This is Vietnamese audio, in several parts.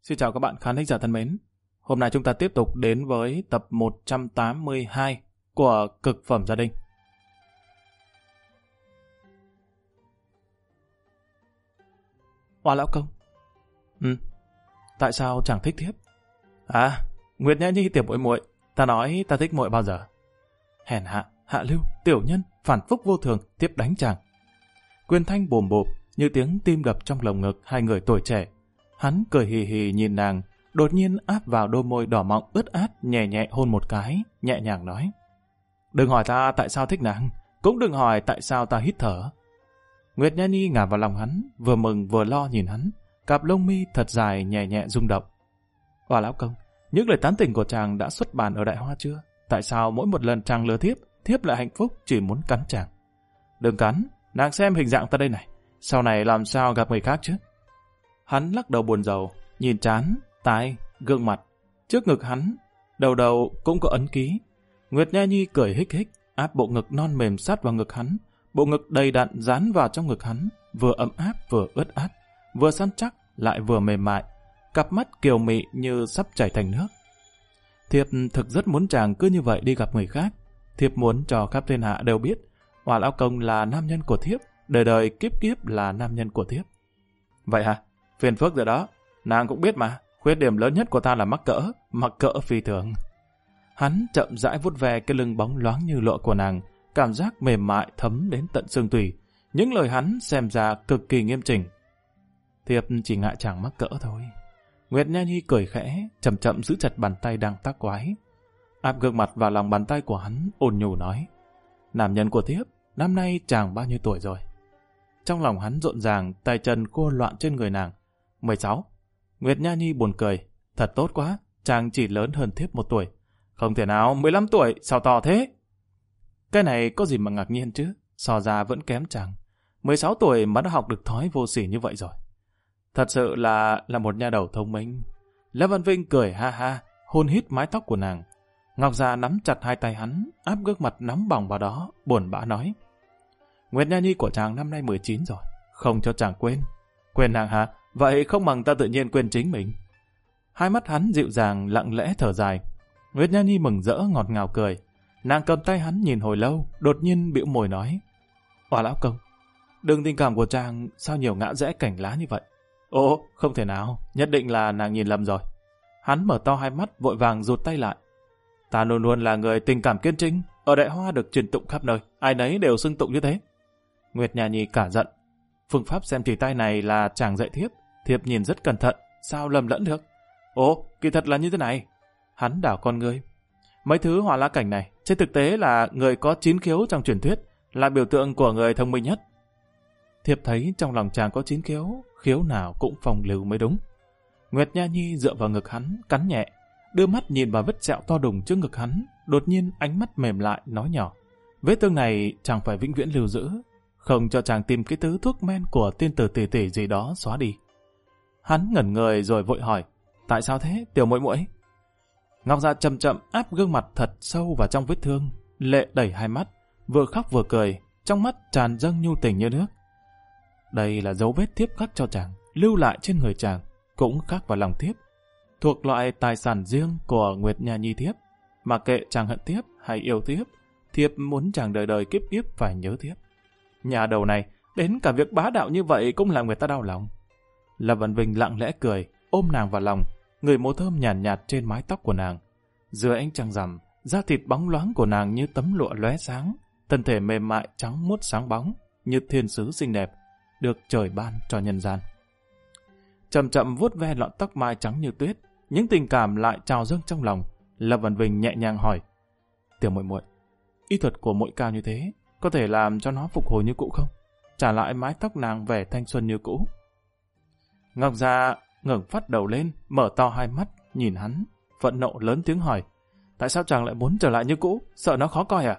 Xin chào các bạn khán thính giả thân mến. Hôm nay chúng ta tiếp tục đến với tập 182 của Cực phẩm gia đình. Hoa lão công. Tại sao chẳng thích thiếp? À, Nguyệt Nhã Nhi tiểu muội muội, ta nói ta thích muội bao giờ? Hèn hạ, hạ lưu, tiểu nhân, phản phúc vô thường, tiếp đánh chàng. Quyền thanh bồm bộp như tiếng tim đập trong lồng ngực hai người tuổi trẻ. Hắn cười hì hì nhìn nàng, đột nhiên áp vào đôi môi đỏ mọng ướt át, nhẹ nhẹ hôn một cái, nhẹ nhàng nói: Đừng hỏi ta tại sao thích nàng, cũng đừng hỏi tại sao ta hít thở. Nguyệt Nhã Nhi ngả vào lòng hắn, vừa mừng vừa lo nhìn hắn, cặp lông mi thật dài nhẹ nhẹ rung động. Hoa lão công, những lời tán tỉnh của chàng đã xuất bản ở Đại Hoa chưa? Tại sao mỗi một lần chàng lừa thiếp, thiếp lại hạnh phúc chỉ muốn cắn chàng? Đừng cắn, nàng xem hình dạng ta đây này, sau này làm sao gặp người khác chứ? Hắn lắc đầu buồn rầu, nhìn trán, tai, gương mặt. Trước ngực hắn, đầu đầu cũng có ấn ký. Nguyệt Nhã Nhi cười hích hích, áp bộ ngực non mềm sát vào ngực hắn. Bộ ngực đầy đặn dán vào trong ngực hắn, vừa ấm áp vừa ướt át, vừa săn chắc lại vừa mềm mại. Cặp mắt kiều mị như sắp chảy thành nước. Thiếp thực rất muốn chàng cứ như vậy đi gặp người khác. Thiếp muốn cho khắp thiên hạ đều biết Hoa lão công là nam nhân của thiếp, đời đời kiếp kiếp là nam nhân của thiếp. Vậy hả? Phiền phức rồi đó. Nàng cũng biết mà, khuyết điểm lớn nhất của ta là mắc cỡ phi thường. Hắn chậm rãi vuốt ve cái lưng bóng loáng như lụa của nàng, cảm giác mềm mại thấm đến tận xương tủy. Những lời hắn xem ra cực kỳ nghiêm chỉnh. Thiếp chỉ ngại chàng mắc cỡ thôi. Nguyệt Nhã Nhi cười khẽ, chậm chậm giữ chặt bàn tay đang tác quái, áp gương mặt vào lòng bàn tay của hắn, ôn nhủ nói: Nam nhân của thiếp, năm nay chàng bao nhiêu tuổi rồi? Trong lòng hắn rộn ràng, tay chân cô loạn trên người nàng. 16. Nguyệt Nhã Nhi buồn cười. Thật tốt quá, chàng chỉ lớn hơn thiếp 1 tuổi. Không thể nào, 15 tuổi, sao to thế? Cái này có gì mà ngạc nhiên chứ, so ra vẫn kém chàng. 16 tuổi mà đã học được thói vô sỉ như vậy rồi. Thật sự là một nha đầu thông minh. Lâm Văn Vinh cười ha ha, hôn hít mái tóc của nàng. Ngọc Già nắm chặt hai tay hắn, áp gương mặt nóng bỏng vào đó, buồn bã nói: Nguyệt Nhã Nhi của chàng năm nay 19 rồi, không cho chàng quên. Quên nàng hả? Vậy không bằng ta tự nhiên quên chính mình. Hai mắt hắn dịu dàng, lặng lẽ thở dài. Nguyệt Nhã Nhi mừng rỡ ngọt ngào cười. Nàng cầm tay hắn nhìn hồi lâu, đột nhiên bĩu môi nói: Hoa lão công, đường tình cảm của chàng sao nhiều ngã rẽ cảnh lá như vậy? Ồ, không thể nào, nhất định là nàng nhìn lầm rồi. Hắn mở to hai mắt, vội vàng rụt tay lại. Ta luôn luôn là người tình cảm kiên trinh, ở Đại Hoa được truyền tụng khắp nơi, ai nấy đều xưng tụng như thế. Nguyệt Nhã Nhi cả giận. Phương pháp xem chỉ tay này là chàng dạy thiếp, thiếp nhìn rất cẩn thận, sao lầm lẫn được? Ồ, kỳ thật là như thế này. Hắn đảo con ngươi. Mấy thứ hỏa lá cảnh này, trên thực tế là người có 9 khiếu trong truyền thuyết, là biểu tượng của người thông minh nhất. Thiếp thấy trong lòng chàng có 9 khiếu, khiếu nào cũng phong lưu mới đúng. Nguyệt Nhã Nhi dựa vào ngực hắn, cắn nhẹ, đưa mắt nhìn vào vết sẹo to đùng trước ngực hắn, đột nhiên ánh mắt mềm lại, nói nhỏ: Vết thương này chàng phải vĩnh viễn lưu giữ, không cho chàng tìm cái thứ thuốc men của tiên tử tỷ tỷ gì đó xóa đi. Hắn ngẩn người rồi vội hỏi: Tại sao thế, tiểu muội muội? Ngọc Dạ chậm chậm áp gương mặt thật sâu vào trong vết thương, lệ đẩy hai mắt, vừa khóc vừa cười, trong mắt tràn dâng nhu tình như nước. Đây là dấu vết thiếp khắc cho chàng, lưu lại trên người chàng, cũng khắc vào lòng thiếp, thuộc loại tài sản riêng của Nguyệt Nhã Nhi thiếp. Mà kệ chàng hận thiếp hay yêu thiếp, thiếp muốn chàng đời đời kiếp kiếp phải nhớ thiếp. Nhà đầu này, đến cả việc bá đạo như vậy cũng làm người ta đau lòng. Lâm Văn Vinh lặng lẽ cười, ôm nàng vào lòng, ngửi mùi thơm nhàn nhạt trên mái tóc của nàng. Dưới ánh trăng rằm, da thịt bóng loáng của nàng như tấm lụa lóe sáng, thân thể mềm mại trắng muốt sáng bóng, như thiên sứ xinh đẹp, được trời ban cho nhân gian. Chậm chậm vuốt ve lọn tóc mai trắng như tuyết, những tình cảm lại trào dâng trong lòng. Lâm Văn Vinh nhẹ nhàng hỏi: Tiểu muội muội, y thuật của muội cao như thế, có thể làm cho nó phục hồi như cũ không? Trả lại mái tóc nàng vẻ thanh xuân như cũ. Ngọc Dạ ngẩng phát đầu lên, mở to hai mắt, nhìn hắn, phẫn nộ lớn tiếng hỏi: Tại sao chàng lại muốn trở lại như cũ? Sợ nó khó coi à?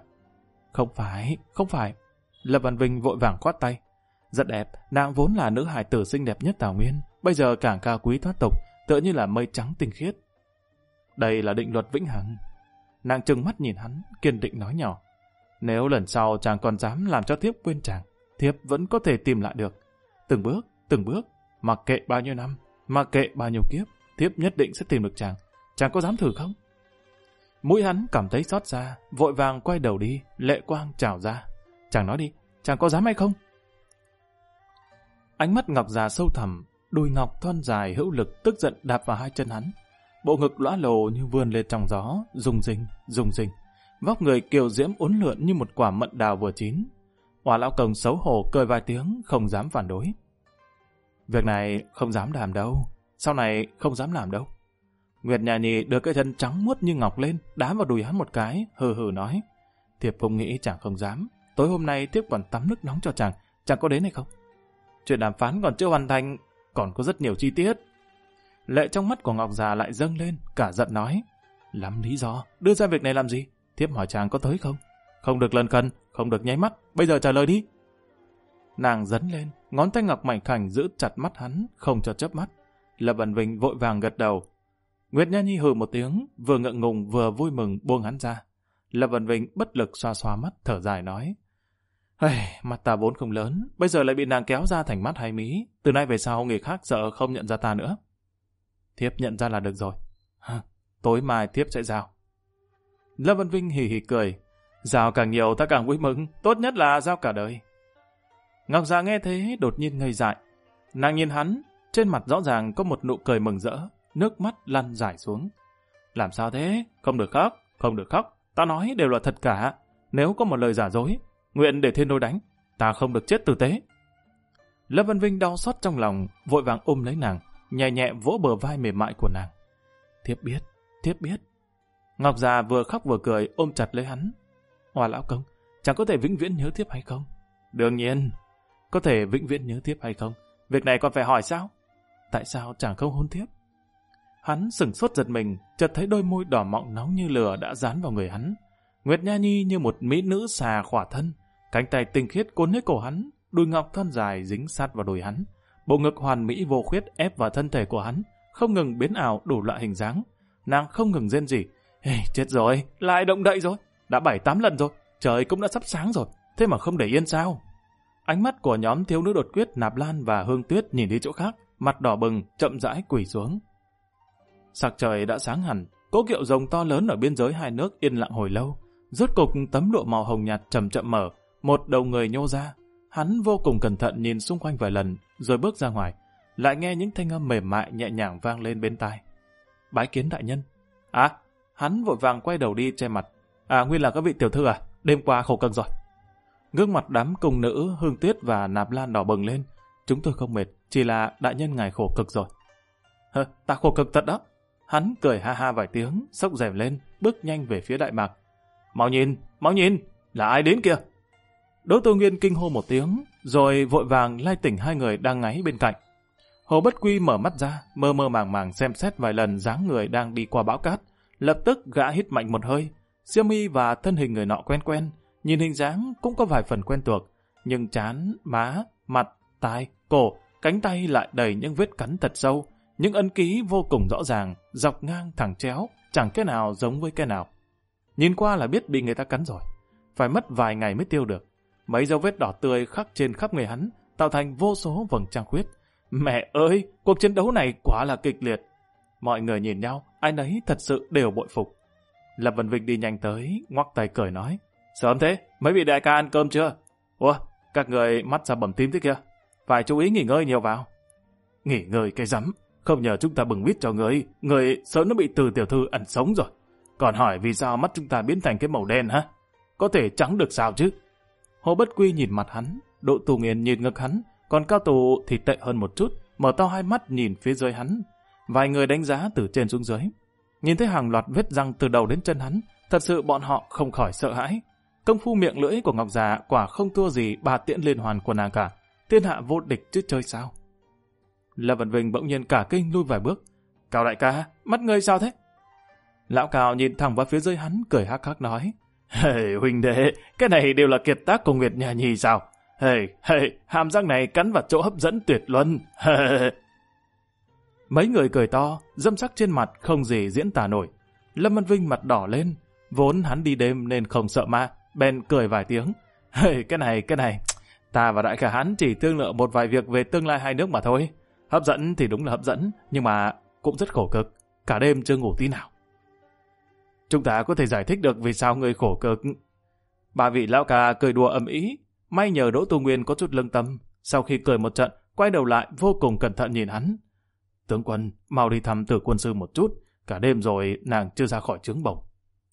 Không phải. Lâm Văn Vinh vội vàng khoát tay: Rất đẹp, nàng vốn là nữ hài tử xinh đẹp nhất Tào Nguyên, bây giờ càng cao quý thoát tục, tựa như là mây trắng tinh khiết. Đây là định luật vĩnh hằng. Nàng trừng mắt nhìn hắn, kiên định nói nhỏ: Nếu lần sau chàng còn dám làm cho thiếp quên chàng, thiếp vẫn có thể tìm lại được. Từng bước, mặc kệ bao nhiêu năm, mặc kệ bao nhiêu kiếp, thiếp nhất định sẽ tìm được chàng. Chàng có dám thử không? Mũi hắn cảm thấy xót xa, vội vàng quay đầu đi, lệ quang trào ra. Chàng nói đi, chàng có dám hay không? Ánh mắt Ngọc già sâu thẳm, đùi ngọc thon dài hữu lực tức giận đạp vào hai chân hắn. Bộ ngực lõa lồ như vươn lên trong gió, rung rinh. Vóc người kiều diễm uốn lượn như một quả mận đào vừa chín. Oà lão Công xấu hổ cười vài tiếng, không dám phản đối. Việc này không dám làm đâu, sau này không dám làm đâu. Nguyệt Nha Nhi đưa cái chân trắng muốt như ngọc lên, đá vào đùi hắn một cái, hừ hừ nói. Thiếp cũng nghĩ chàng không dám. Tối hôm nay thiếp còn tắm nước nóng cho chàng có đến hay không? Chuyện đàm phán còn chưa hoàn thành, còn có rất nhiều chi tiết. Lệ trong mắt của Ngọc già lại dâng lên, cả giận nói. Lắm lý do, đưa ra việc này làm gì? Thiếp hỏi chàng có tới không? Không được lần cần, không được nháy mắt, bây giờ trả lời đi. Nàng dấn lên, ngón tay ngọc mảnh khảnh giữ chặt mắt hắn, không cho chớp mắt. Lâm Vân Vinh vội vàng gật đầu. Nguyệt Nha Nhi hừ một tiếng, vừa ngượng ngùng vừa vui mừng buông hắn ra. Lâm Vân Vinh bất lực xoa xoa mắt, thở dài nói. Mắt ta vốn không lớn, bây giờ lại bị nàng kéo ra thành mắt hai mí. Từ nay về sau người khác sợ không nhận ra ta nữa. Thiếp nhận ra là được rồi. Tối mai thiếp sẽ giao. Lâm Vân Vinh hì hì cười. Giao càng nhiều ta càng vui mừng, tốt nhất là giao cả đời. Ngọc già nghe thế đột nhiên ngây dại. Nàng nhìn hắn, trên mặt rõ ràng có một nụ cười mừng rỡ, nước mắt lăn rải xuống. Làm sao thế? Không được khóc, không được khóc. Ta nói đều là thật cả. Nếu có một lời giả dối, nguyện để thiên đôi đánh. Ta không được chết tử tế. Lâm Vân Vinh đau xót trong lòng, vội vàng ôm lấy nàng, nhẹ nhẹ vỗ bờ vai mềm mại của nàng. Thiếp biết. Ngọc già vừa khóc vừa cười ôm chặt lấy hắn. Oà lão Công, chàng có thể vĩnh viễn nhớ thiếp hay không? Đương nhiên, có thể vĩnh viễn nhớ thiếp hay không? Việc này còn phải hỏi sao? Tại sao chàng không hôn thiếp? Hắn sửng sốt giật mình, chợt thấy đôi môi đỏ mọng nóng như lửa đã dán vào người hắn. Nguyệt Nha Nhi như một mỹ nữ xà khỏa thân, cánh tay tinh khiết cuốn lấy cổ hắn, đùi ngọc thon dài dính sát vào đùi hắn, bộ ngực hoàn mỹ vô khuyết ép vào thân thể của hắn, không ngừng biến ảo đủ loại hình dáng. Nàng không ngừng rên rỉ. Chết rồi, lại động đậy rồi, đã 7-8 lần rồi, trời cũng đã sắp sáng rồi, thế mà không để yên sao? Ánh mắt của nhóm thiếu nữ đột quyết Nạp Lan và Hương Tuyết nhìn đi chỗ khác, mặt đỏ bừng, chậm rãi quỳ xuống. Sắc trời đã sáng hẳn, cỗ kiệu rồng to lớn ở biên giới hai nước yên lặng hồi lâu. Rốt cục tấm lụa màu hồng nhạt chậm chậm mở, một đầu người nhô ra. Hắn vô cùng cẩn thận nhìn xung quanh vài lần, rồi bước ra ngoài, lại nghe những thanh âm mềm mại nhẹ nhàng vang lên bên tai. Bái kiến đại nhân. Hắn vội vàng quay đầu đi che mặt. Nguyên là các vị tiểu thư à? Đêm qua khổ cực rồi. Gương mặt đám cung nữ Hương Tuyết và Nạp Lan đỏ bừng lên. Chúng tôi không mệt, chỉ là đại nhân ngài khổ cực rồi. Ta khổ cực thật đó. Hắn cười ha ha vài tiếng, xốc rèm lên, bước nhanh về phía Đại Mạc. Mau nhìn, là ai đến kìa? Đỗ Tô Nguyên kinh hô một tiếng, rồi vội vàng lai tỉnh hai người đang ngáy bên cạnh. Hồ Bất Quy mở mắt ra, mơ mơ màng màng xem xét vài lần dáng người đang đi qua bão cát. Lập tức gã hít mạnh một hơi. Xiêm y và thân hình người nọ quen, nhìn hình dáng cũng có vài phần quen thuộc, nhưng trán, má, mặt, tai, cổ, cánh tay lại đầy những vết cắn thật sâu, những ấn ký vô cùng rõ ràng, dọc ngang thẳng chéo, chẳng cái nào giống với cái nào. Nhìn qua là biết bị người ta cắn rồi, phải mất vài ngày mới tiêu được. Mấy dấu vết đỏ tươi khắc trên khắp người hắn, tạo thành vô số vầng trăng khuyết. Mẹ ơi, cuộc chiến đấu này quá là kịch liệt. Mọi người nhìn nhau, ai nấy thật sự đều bội phục. Lâm Vân Vinh đi nhanh tới, ngoắc tay cười nói. Sớm thế, mấy vị đại ca ăn cơm chưa? Ủa, các người mắt sao bầm tím thế kia? Phải chú ý nghỉ ngơi nhiều vào. Nghỉ ngơi cái rắm, không nhờ chúng ta bừng bít cho người sớm nó bị Từ tiểu thư ăn sống rồi. Còn hỏi vì sao mắt chúng ta biến thành cái màu đen hả? Có thể trắng được sao chứ? Hồ Bất Quy nhìn mặt hắn, Đỗ Tù Nghiên nhìn ngực hắn, còn Cao Tù thì tệ hơn một chút, mở to hai mắt nhìn phía dưới hắn. Vài người đánh giá từ trên xuống dưới. Nhìn thấy hàng loạt vết răng từ đầu đến chân hắn, thật sự bọn họ không khỏi sợ hãi. Công phu miệng lưỡi của Ngọc già quả không thua gì bà tiễn liên hoàn của nàng cả. Thiên hạ vô địch chứ chơi sao? Lâm Vân Vinh bỗng nhiên cả kinh lui vài bước. Cao đại ca, mắt ngươi sao thế? Lão Cao nhìn thẳng vào phía dưới hắn, cười hắc hắc nói. Huynh đệ, cái này đều là kiệt tác của Nguyệt Nha Nhi sao? Hàm răng này cắn vào chỗ hấp dẫn tuyệt luân. Mấy người cười to, dâm sắc trên mặt không gì diễn tả nổi. Lâm Vân Vinh mặt đỏ lên, vốn hắn đi đêm nên không sợ ma, bèn cười vài tiếng. Cái này, ta và đại ca hắn chỉ thương lượng một vài việc về tương lai hai nước mà thôi. Hấp dẫn thì đúng là hấp dẫn, nhưng mà cũng rất khổ cực, cả đêm chưa ngủ tí nào. Chúng ta có thể giải thích được vì sao ngươi khổ cực. Ba vị lão ca cười đùa ầm ĩ, may nhờ Đỗ Tu Nguyên có chút lương tâm, sau khi cười một trận, quay đầu lại vô cùng cẩn thận nhìn hắn. Tướng quân, mau đi thăm Tử quân sư một chút, cả đêm rồi nàng chưa ra khỏi trướng bổng.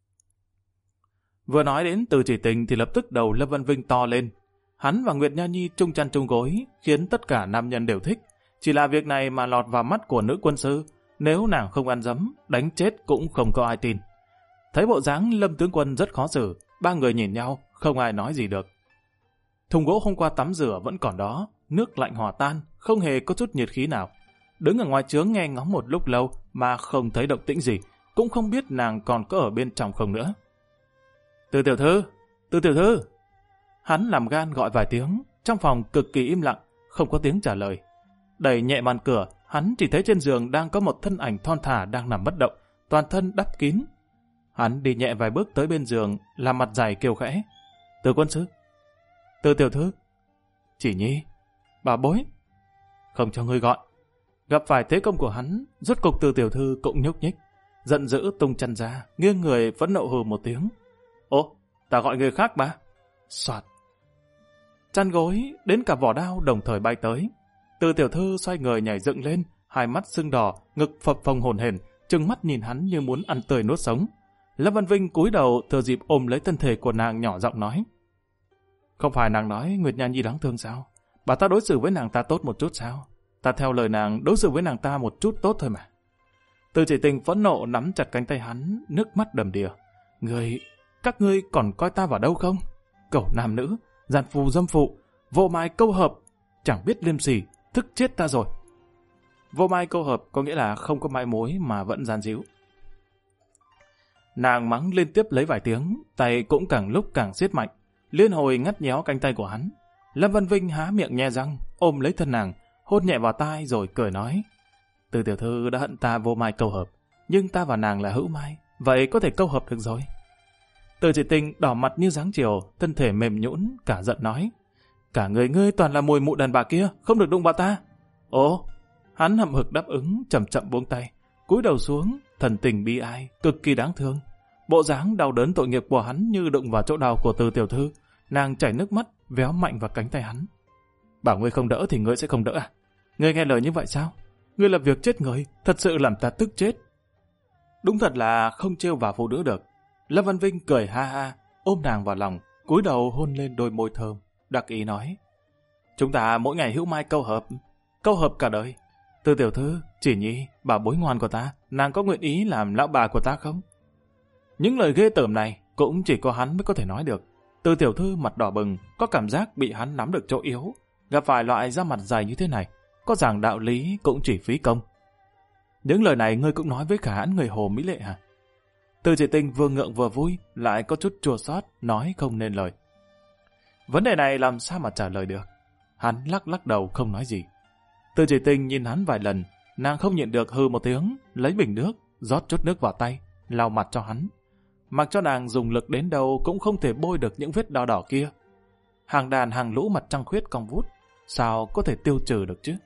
Vừa nói đến Từ Chỉ Tình thì lập tức đầu Lâm Văn Vinh to lên. Hắn và Nguyệt Nha Nhi chung chăn chung gối, khiến tất cả nam nhân đều thích. Chỉ là việc này mà lọt vào mắt của nữ quân sư, nếu nàng không ăn dấm, đánh chết cũng không có ai tin. Thấy bộ dáng Lâm tướng quân rất khó xử, ba người nhìn nhau, không ai nói gì được. Thùng gỗ hôm qua tắm rửa vẫn còn đó, nước lạnh hòa tan, không hề có chút nhiệt khí nào. Đứng ở ngoài trướng nghe ngóng một lúc lâu mà không thấy động tĩnh gì, cũng không biết nàng còn có ở bên trong không nữa. Từ tiểu thư, Từ tiểu thư. Hắn làm gan gọi vài tiếng, trong phòng cực kỳ im lặng, không có tiếng trả lời. Đẩy nhẹ màn cửa, hắn chỉ thấy trên giường đang có một thân ảnh thon thả đang nằm bất động, toàn thân đắp kín. Hắn đi nhẹ vài bước tới bên giường, làm mặt dài kêu khẽ. Từ quân sư, Từ tiểu thư, Chỉ Nhi, bà bối, không cho ngươi gọi. Gặp phải thế công của hắn, rốt cục Từ tiểu thư cũng nhúc nhích, giận dữ tung chân ra, nghiêng người phẫn nộ hừ một tiếng. Ô, ta gọi người khác mà. Soạt. Chăn gối đến cả vỏ đao đồng thời bay tới. Từ tiểu thư xoay người nhảy dựng lên, hai mắt sưng đỏ, ngực phập phồng hổn hển, trừng mắt nhìn hắn như muốn ăn tươi nuốt sống. Lâm Văn Vinh cúi đầu thừa dịp ôm lấy thân thể của nàng nhỏ giọng nói. Không phải nàng nói Nguyệt Nha Nhi đáng thương sao? Bà ta đối xử với nàng ta tốt một chút sao? Ta theo lời nàng đối xử với nàng ta một chút tốt thôi mà. Từ Chỉ Tình phẫn nộ nắm chặt cánh tay hắn, nước mắt đầm đìa. Các ngươi còn coi ta vào đâu không? Cẩu nam nữ, giàn phù dâm phụ, vô mai câu hợp, chẳng biết liêm sỉ, thức chết ta rồi. Vô mai câu hợp có nghĩa là không có mai mối mà vẫn gian díu. Nàng mắng liên tiếp lấy vài tiếng, tay cũng càng lúc càng siết mạnh, liên hồi ngắt nhéo cánh tay của hắn. Lâm Văn Vinh há miệng nhe răng, ôm lấy thân nàng, hôn nhẹ vào tai rồi cười nói. Từ tiểu thư đã hận ta vô mai câu hợp, nhưng ta và nàng là hữu mai, vậy có thể câu hợp được rồi. Từ Chỉ Tình đỏ mặt như dáng chiều, thân thể mềm nhũn, cả giận nói. Cả người ngươi toàn là mùi mụ đàn bà kia, không được đụng vào ta. Ồ, hắn hậm hực đáp ứng, chậm chậm buông tay, cúi đầu xuống, thần tình bi ai, cực kỳ đáng thương. Bộ dáng đau đớn tội nghiệp của hắn như đụng vào chỗ đau của Từ tiểu thư, nàng chảy nước mắt, véo mạnh vào cánh tay hắn. Bảo ngươi không đỡ thì ngươi sẽ không đỡ à? Ngươi nghe lời như vậy sao? Ngươi làm việc chết người, thật sự làm ta tức chết. Đúng thật là không trêu vào phụ nữ được. Lâm Văn Vinh cười ha ha, ôm nàng vào lòng, cúi đầu hôn lên đôi môi thơm, đặc ý nói. Chúng ta mỗi ngày hữu mai câu hợp cả đời. Từ tiểu thư, Chỉ Nhi, bà bối ngoan của ta, nàng có nguyện ý làm lão bà của ta không? Những lời ghê tởm này cũng chỉ có hắn mới có thể nói được. Từ tiểu thư mặt đỏ bừng, có cảm giác bị hắn nắm được chỗ yếu. Gặp phải loại da mặt dài như thế này, có giảng đạo lý cũng chỉ phí công. Những lời này ngươi cũng nói với cả hắn người Hồ Mỹ Lệ hả? Từ Chỉ Tình vừa ngượng vừa vui, lại có chút chua xót, nói không nên lời. Vấn đề này làm sao mà trả lời được? Hắn lắc đầu không nói gì. Từ Chỉ Tình nhìn hắn vài lần, nàng không nhịn được hừ một tiếng, lấy bình nước, rót chút nước vào tay, lau mặt cho hắn. Mặc cho nàng dùng lực đến đâu cũng không thể bôi được những vết đỏ đỏ kia. Hàng đàn hàng lũ mặt trăng khuyết cong vút, sao có thể tiêu trừ được chứ?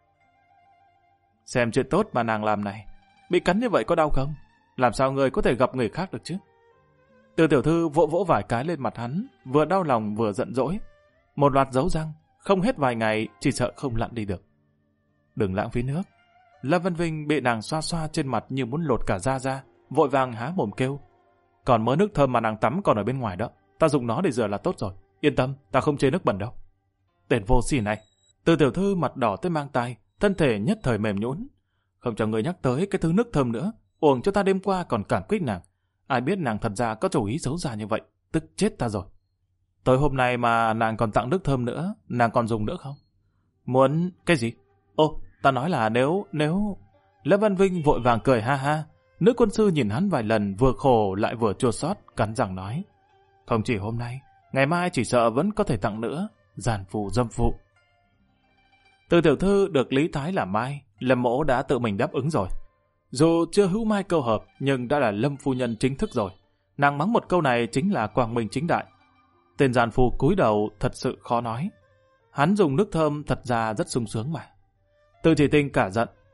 Xem chuyện tốt mà nàng làm này, bị cắn như vậy có đau không? Làm sao người có thể gặp người khác được chứ? Từ tiểu thư vỗ vỗ vài cái lên mặt hắn, vừa đau lòng vừa giận dỗi. Một loạt dấu răng, không hết vài ngày chỉ sợ không lặn đi được. Đừng lãng phí nước. Lâm Văn Vinh bị nàng xoa xoa trên mặt như muốn lột cả da ra, vội vàng há mồm kêu. Còn mớ nước thơm mà nàng tắm còn ở bên ngoài đó, ta dùng nó để rửa là tốt rồi. Yên tâm, ta không chê nước bẩn đâu. Tên vô sỉ này. Từ tiểu thư mặt đỏ tới mang tai, thân thể nhất thời mềm nhũn. Không cho người nhắc tới cái thứ nước thơm nữa, uổng cho ta đêm qua còn cảm kích nàng. Ai biết nàng thật ra có chủ ý xấu xa như vậy, tức chết ta rồi. Tối hôm nay mà nàng còn tặng nước thơm nữa, nàng còn dùng nữa không? Muốn cái gì? Ô, ta nói là nếu... Lâm Văn Vinh vội vàng cười ha ha. Nữ quân sư nhìn hắn vài lần vừa khổ lại vừa chua xót, cắn răng nói. Không chỉ hôm nay, ngày mai chỉ sợ vẫn có thể tặng nữa, giàn phù dâm phụ. Từ tiểu thư được Lý Thái làm mai, Lâm mỗ đã tự mình đáp ứng rồi. Dù chưa hữu mai câu hợp, nhưng đã là Lâm phu nhân chính thức rồi. Nàng mắng một câu này chính là quang minh chính đại. Tên giàn phù cúi đầu thật sự khó nói. Hắn dùng nước thơm thật ra rất sung sướng mà. Từ Chỉ Tình cả giận.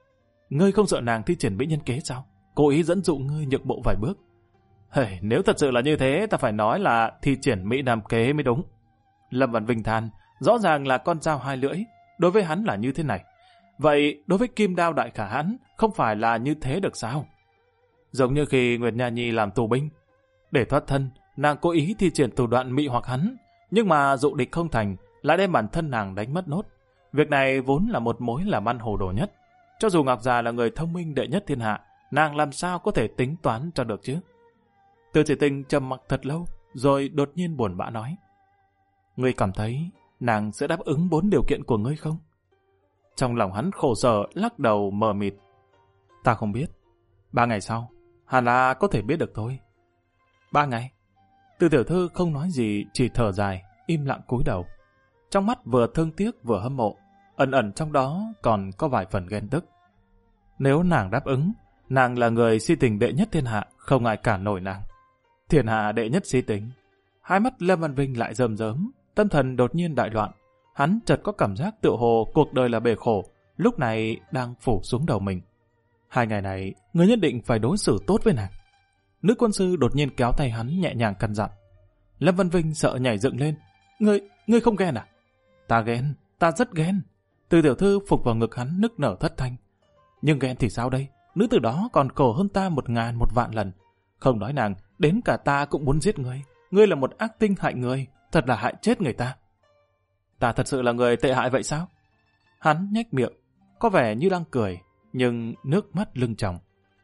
ngươi không sợ nàng thi triển mỹ nhân kế sao? Cố ý dẫn dụ ngươi nhượng bộ vài bước. Nếu thật sự là như thế, ta phải nói là thi triển mỹ nam kế mới đúng. Lâm Văn Vinh than, rõ ràng là con dao hai lưỡi, đối với hắn là như thế này. Vậy đối với Kim Đao Đại Khả Hãn không phải là như thế được sao? Giống như khi Nguyệt Nha Nhi làm tù binh, để thoát thân, nàng cố ý thi triển thủ đoạn mị hoặc hắn, nhưng mà dụ địch không thành, lại đem bản thân nàng đánh mất nốt. Việc này vốn là một mối làm ăn hồ đồ nhất. Cho dù Ngọc Già là người thông minh đệ nhất thiên hạ, nàng làm sao có thể tính toán cho được chứ? Từ Chỉ Tình trầm mặc thật lâu, rồi đột nhiên buồn bã nói: ngươi cảm thấy nàng sẽ đáp ứng 4 điều kiện của ngươi không? Trong lòng hắn khổ sở, lắc đầu mờ mịt. Ta không biết. 3 ngày sau, hẳn là có thể biết được thôi. 3 ngày? Từ tiểu thư không nói gì, chỉ thở dài, im lặng cúi đầu. Trong mắt vừa thương tiếc vừa hâm mộ, ẩn ẩn trong đó còn có vài phần ghen tức. Nếu nàng đáp ứng, nàng là người si tình đệ nhất thiên hạ, không ai cản nổi nàng. Thiên hạ đệ nhất si tình. Hai mắt Lâm Văn Vinh lại rơm rớm, tâm thần đột nhiên đại loạn. Hắn chợt có cảm giác tựa hồ cuộc đời là bể khổ, lúc này đang phủ xuống đầu mình. 2 ngày này, người nhất định phải đối xử tốt với nàng. Nữ quân sư đột nhiên kéo tay hắn nhẹ nhàng căn dặn. Lâm Văn Vinh sợ nhảy dựng lên. Ngươi không ghen à? Ta ghen, ta rất ghen. Từ tiểu thư phục vào ngực hắn nức nở thất thanh. Nhưng ghen thì sao đây? Nữ tử đó còn khổ hơn ta 1000 1 vạn lần. Không nói nàng, đến cả ta cũng muốn giết ngươi. Ngươi là một ác tinh hại người, thật là hại chết người ta. Ta thật sự là người tệ hại vậy sao? Hắn nhếch miệng, có vẻ như đang cười, nhưng nước mắt lưng tròng.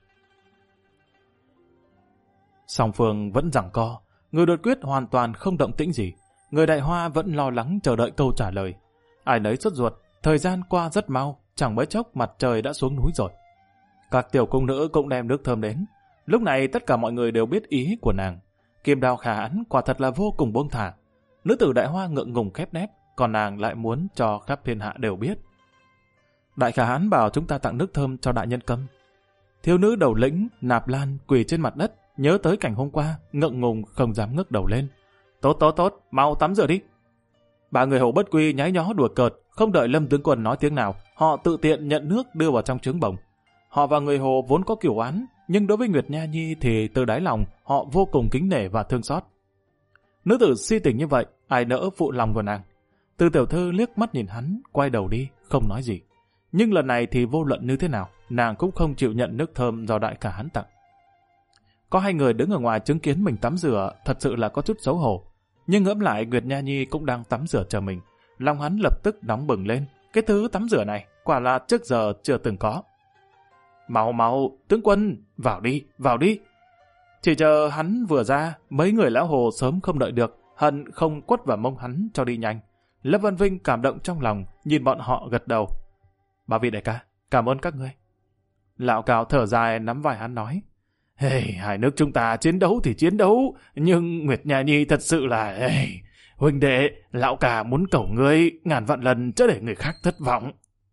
Song phương vẫn giằng co, người đột quyết hoàn toàn không động tĩnh gì. Người Đại Hoa vẫn lo lắng chờ đợi câu trả lời. Ai nấy sốt ruột, thời gian qua rất mau, chẳng mấy chốc mặt trời đã xuống núi rồi. Các tiểu cung nữ cũng đem nước thơm đến. Lúc này tất cả mọi người đều biết ý của nàng. Kim Đao Khả Hãn quả thật là vô cùng buông thả. Nữ tử Đại Hoa ngượng ngùng khép nép, còn nàng lại muốn cho khắp thiên hạ đều biết. Đại Khả Hãn bảo chúng ta tặng nước thơm cho đại nhân Câm. Thiếu nữ đầu lĩnh Nạp Lan quỳ trên mặt đất, nhớ tới cảnh hôm qua, ngượng ngùng không dám ngước đầu lên. Tốt, mau tắm rửa đi. 3 người Hồ Bất Quy nhái nhó đùa cợt, không đợi Lâm tướng quân nói tiếng nào, họ tự tiện nhận nước đưa vào trong trướng bồng. Họ và người Hồ vốn có cửu oán, nhưng đối với Nguyệt Nha Nhi thì từ đáy lòng họ vô cùng kính nể và thương xót. Nữ tử si tình như vậy, ai nỡ phụ lòng của nàng. Từ tiểu thư liếc mắt nhìn hắn, quay đầu đi, không nói gì. Nhưng lần này thì vô luận như thế nào, nàng cũng không chịu nhận nước thơm do Đại Khả Hãn tặng. Có 2 người đứng ở ngoài chứng kiến mình tắm rửa, thật sự là có chút xấu hổ. Nhưng ngẫm lại Nguyệt Nha Nhi cũng đang tắm rửa chờ mình, lòng hắn lập tức nóng bừng lên. Cái thứ tắm rửa này quả là trước giờ chưa từng có. Mau, tướng quân, vào đi. Chỉ chờ hắn vừa ra, mấy người lão Hồ sớm không đợi được, hận không quất vào mông hắn cho đi nhanh. Lâm Văn Vinh cảm động trong lòng, nhìn bọn họ gật đầu. 3 vị đại ca, cảm ơn các ngươi. Lão Cào thở dài nắm vai hắn nói. Hai nước chúng ta chiến đấu thì chiến đấu, nhưng Nguyệt Nha Nhi thật sự là... huynh đệ, lão Cà muốn cầu ngươi ngàn vạn lần chớ để người khác thất vọng.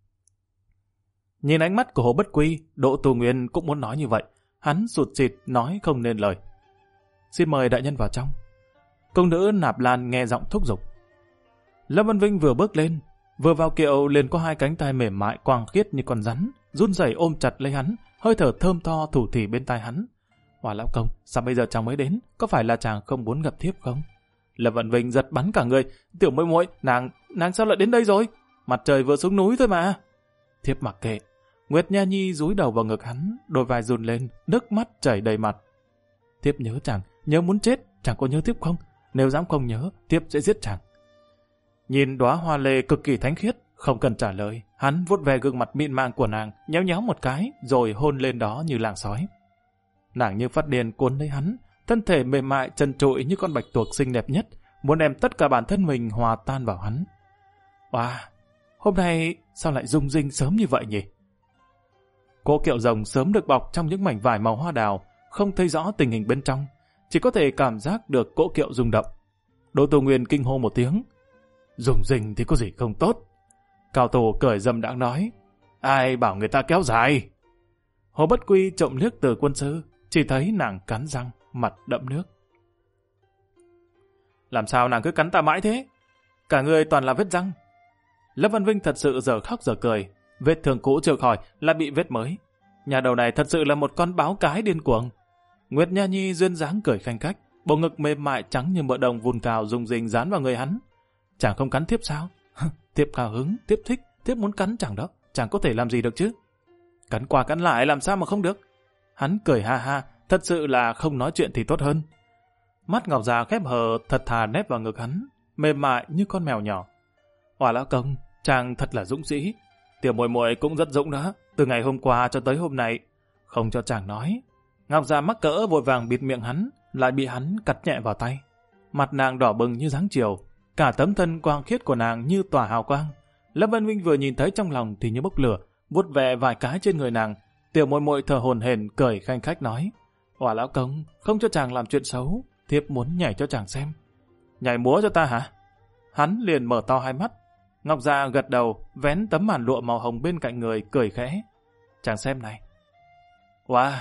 Nhìn ánh mắt của Hồ Bất Quy, Đỗ Tu Nguyên cũng muốn nói như vậy. Hắn sụt sịt nói không nên lời. Xin mời đại nhân vào trong. Công nữ Nạp Lan nghe giọng thúc giục. Lâm Văn Vinh vừa bước lên, vừa vào kiệu liền có 2 cánh tay mềm mại quang khiết như con rắn, run rẩy ôm chặt lấy hắn, hơi thở thơm tho thủ thỉ bên tai hắn. Hòa lão công, sao bây giờ chàng mới đến? Có phải là chàng không muốn gặp thiếp không? Lâm Văn Vinh giật bắn cả người. Tiểu muội muội, nàng sao lại đến đây rồi? Mặt trời vừa xuống núi thôi mà. Thiếp mặc kệ. Nguyệt Nha Nhi dúi đầu vào ngực hắn, đôi vai run lên, nước mắt chảy đầy mặt. Thiếp nhớ chàng, nhớ muốn chết, chàng có nhớ thiếp không? Nếu dám không nhớ, thiếp sẽ giết chàng. Nhìn đóa hoa lê cực kỳ thánh khiết, không cần trả lời, hắn vuốt về gương mặt mịn màng của nàng, nhéo nhéo một cái, rồi hôn lên đó như làng sói. Nàng như phát điên cuốn lấy hắn, thân thể mềm mại trần trụi như con bạch tuộc xinh đẹp nhất, muốn đem tất cả bản thân mình hòa tan vào hắn. Hôm nay sao lại rung rinh sớm như vậy nhỉ? Cỗ kiệu rồng sớm được bọc trong những mảnh vải màu hoa đào, không thấy rõ tình hình bên trong, chỉ có thể cảm giác được cỗ kiệu rung động. Đỗ Tu Nguyên kinh hô một tiếng. Rung rinh thì có gì không tốt? Cao Tổ cười dâm đãng nói. Ai bảo người ta kéo dài? Hồ Bất Quy trộm liếc Từ quân sư, chỉ thấy nàng cắn răng, mặt đẫm nước. Làm sao nàng cứ cắn ta mãi thế? Cả người toàn là vết răng. Lâm Văn Vinh thật sự giờ khóc giờ cười, vết thương cũ chưa khỏi lại bị vết mới. Nhà đầu này thật sự là một con báo cái điên cuồng. Nguyệt Nha Nhi duyên dáng cười khanh khách, bộ ngực mềm mại trắng như mỡ đồng vùn cào rung rinh dán vào người hắn. Chàng không cắn thiếp sao? Thiếp cao hứng, thiếp thích, thiếp muốn cắn chàng đó, chàng có thể làm gì được chứ? Cắn qua cắn lại làm sao mà không được? Hắn cười ha ha, thật sự là không nói chuyện thì tốt hơn. Mắt Ngọc Già khép hờ thật thà nép vào ngực hắn, mềm mại như con mèo nhỏ. Oà lão công, chàng thật là dũng sĩ. Tiểu muội muội cũng rất dũng đó, từ ngày hôm qua cho tới hôm nay, không cho chàng nói. Ngọc Già mắc cỡ vội vàng bịt miệng hắn, lại bị hắn cắt nhẹ vào tay. Mặt nàng đỏ bừng như dáng chiều, cả tấm thân quang khiết của nàng như tỏa hào quang. Lâm Vân Vinh vừa nhìn thấy trong lòng thì như bốc lửa, vuốt ve vài cái trên người nàng. Tiểu muội muội thở hổn hển cười khanh khách nói: "Oà lão công, không cho chàng làm chuyện xấu, thiếp muốn nhảy cho chàng xem." "Nhảy múa cho ta hả?" Hắn liền mở to hai mắt. Ngọc Già gật đầu, vén tấm màn lụa màu hồng bên cạnh người, cười khẽ: "Chàng xem này." Wow!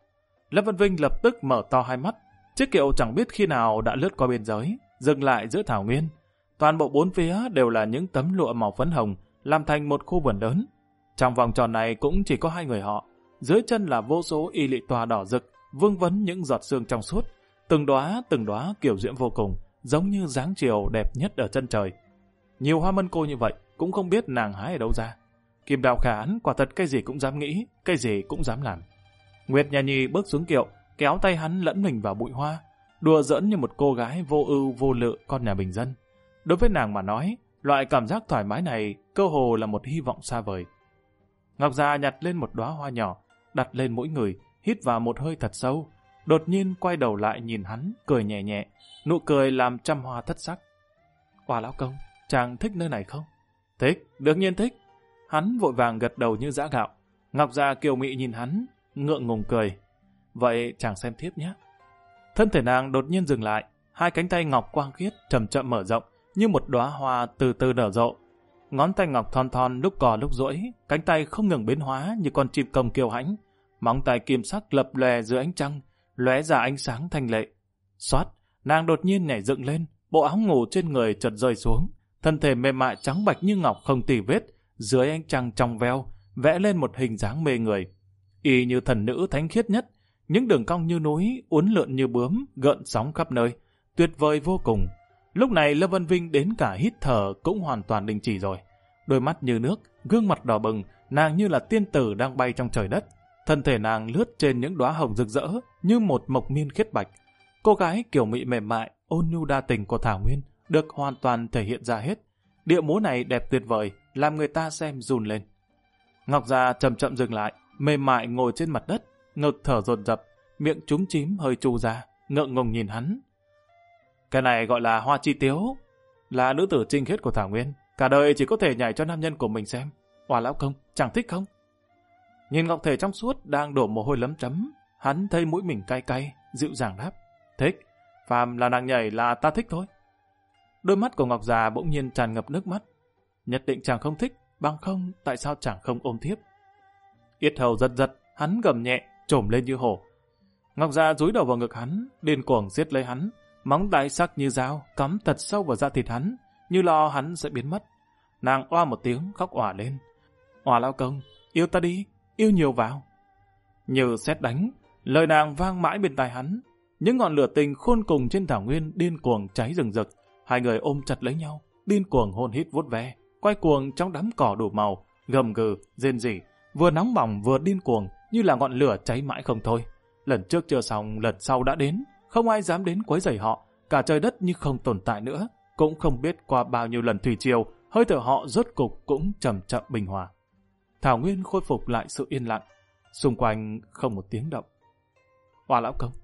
Lâm Vân Vinh lập tức mở to hai mắt. Chiếc kiệu chẳng biết khi nào đã lướt qua biên giới, dừng lại giữa thảo nguyên. Toàn bộ bốn phía đều là những tấm lụa màu phấn hồng, làm thành một khu vườn lớn. Trong vòng tròn này cũng chỉ có hai người họ. Dưới chân là vô số y lị tòa đỏ rực, vương vấn những giọt sương trong suốt. Từng đóa kiểu diễm vô cùng, giống như dáng chiều đẹp nhất ở chân trời. Nhiều hoa mân cô như vậy, cũng không biết nàng hái ở đâu ra. Kim Đào Khả Án quả thật cái gì cũng dám nghĩ, cái gì cũng dám làm. Nguyệt Nha Nhi bước xuống kiệu, kéo tay hắn lẫn mình vào bụi hoa, đùa giỡn như một cô gái vô ưu vô lự con nhà bình dân. Đối với nàng mà nói, loại cảm giác thoải mái này cơ hồ là một hy vọng xa vời. Ngọc Già nhặt lên một đóa hoa nhỏ, đặt lên mũi người, hít vào một hơi thật sâu, đột nhiên quay đầu lại nhìn hắn, cười nhẹ nhẹ, nụ cười làm trăm hoa thất sắc. "Oà lão công, chàng thích nơi này không?" "Thích, đương nhiên thích." Hắn vội vàng gật đầu như giã gạo. Ngọc Già kiều mị nhìn hắn, ngượng ngùng cười: "Vậy chàng xem thiếp nhé." Thân thể nàng đột nhiên dừng lại, hai cánh tay ngọc quang khiết chậm chậm mở rộng, như một đóa hoa từ từ nở rộ. Ngón tay ngọc thon thon lúc cò lúc duỗi, cánh tay không ngừng biến hóa như con chim công kiêu hãnh. Móng tay kim sắc lập lòe dưới ánh trăng, lóe ra ánh sáng thanh lệ. Xoát, nàng đột nhiên nhảy dựng lên, bộ áo ngủ trên người chợt rơi xuống, thân thể mềm mại trắng bạch như ngọc không tì vết, dưới ánh trăng trong veo vẽ lên một hình dáng mê người, y như thần nữ thánh khiết nhất. Những đường cong như núi, uốn lượn như bướm, gợn sóng khắp nơi, tuyệt vời vô cùng. Lúc này Lâm Vân Vinh đến cả hít thở cũng hoàn toàn đình chỉ rồi. Đôi mắt như nước, gương mặt đỏ bừng, nàng như là tiên tử đang bay trong trời đất. Thân thể nàng lướt trên những đóa hồng rực rỡ như một mộc miên khiết bạch. Cô gái kiều mị mềm mại, ôn nhu đa tình của Thảo Nguyên được hoàn toàn thể hiện ra hết. Điệu múa này đẹp tuyệt vời, làm người ta xem run lên. Ngọc Già chậm chậm dừng lại, mềm mại ngồi trên mặt đất, ngực thở dồn dập, miệng trúng chím hơi chu ra, ngượng ngùng nhìn hắn. "Cái này gọi là Hoa Chi Tiếu, là nữ tử trinh khiết của Thảo Nguyên, cả đời chỉ có thể nhảy cho nam nhân của mình xem. Oà lão công, chẳng thích không?" Nhìn ngọc thể trong suốt đang đổ mồ hôi lấm tấm, hắn thấy mũi mình cay cay, dịu dàng đáp: "Thích, phàm là nàng nhảy là ta thích thôi." Đôi mắt của Ngọc Già bỗng nhiên tràn ngập nước mắt. Nhất định chàng không thích, bằng không tại sao chàng không ôm thiếp? Yết hầu giật giật, hắn gầm nhẹ, trồm lên như hổ. Ngọc Già dúi đầu vào ngực hắn, điên cuồng siết lấy hắn, móng tay sắc như dao cắm thật sâu vào da thịt hắn, như lo hắn sẽ biến mất. Nàng oa một tiếng khóc òa lên: "Oà lão công, yêu ta đi, yêu nhiều vào." Như sét đánh, lời nàng vang mãi bên tai hắn. Những ngọn lửa tình khôn cùng trên thảo nguyên điên cuồng cháy rừng rực. Hai người ôm chặt lấy nhau, điên cuồng hôn hít vuốt ve, quay cuồng trong đám cỏ đủ màu, gầm gừ, rên rỉ, vừa nóng bỏng vừa điên cuồng, như là ngọn lửa cháy mãi không thôi. Lần trước chưa xong, lần sau đã đến, không ai dám đến quấy rầy họ, cả trời đất như không tồn tại nữa. Cũng không biết qua bao nhiêu lần thủy triều, hơi thở họ rốt cục cũng chậm chậm bình hòa. Thảo nguyên khôi phục lại sự yên lặng, xung quanh không một tiếng động. "Oà lão công."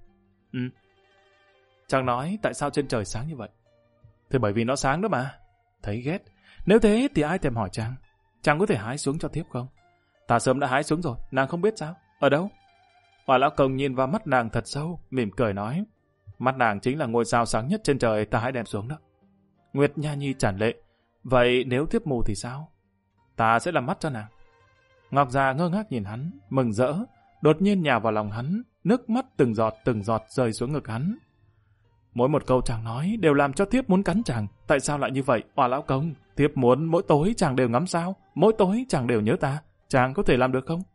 Chàng nói tại sao trên trời sáng như vậy?" "Thì bởi vì nó sáng đó mà." "Thấy ghét. Nếu thế thì ai thèm hỏi chàng? Chàng có thể hái xuống cho thiếp không?" "Ta sớm đã hái xuống rồi, nàng không biết sao? Ở đâu?" Oà lão công nhìn vào mắt nàng thật sâu, mỉm cười nói: "Mắt nàng chính là ngôi sao sáng nhất trên trời, ta hãy đem xuống đó." Nguyệt Nha Nhi tràn lệ: "Vậy nếu thiếp mù thì sao?" "Ta sẽ làm mắt cho nàng." Ngọc Già ngơ ngác nhìn hắn, mừng rỡ, đột nhiên nhào vào lòng hắn, nước mắt từng giọt rơi xuống ngực hắn. Mỗi một câu chàng nói đều làm cho thiếp muốn cắn chàng. Tại sao lại như vậy, Oà lão công? Thiếp muốn mỗi tối chàng đều ngắm sao, mỗi tối chàng đều nhớ ta. Chàng có thể làm được không?"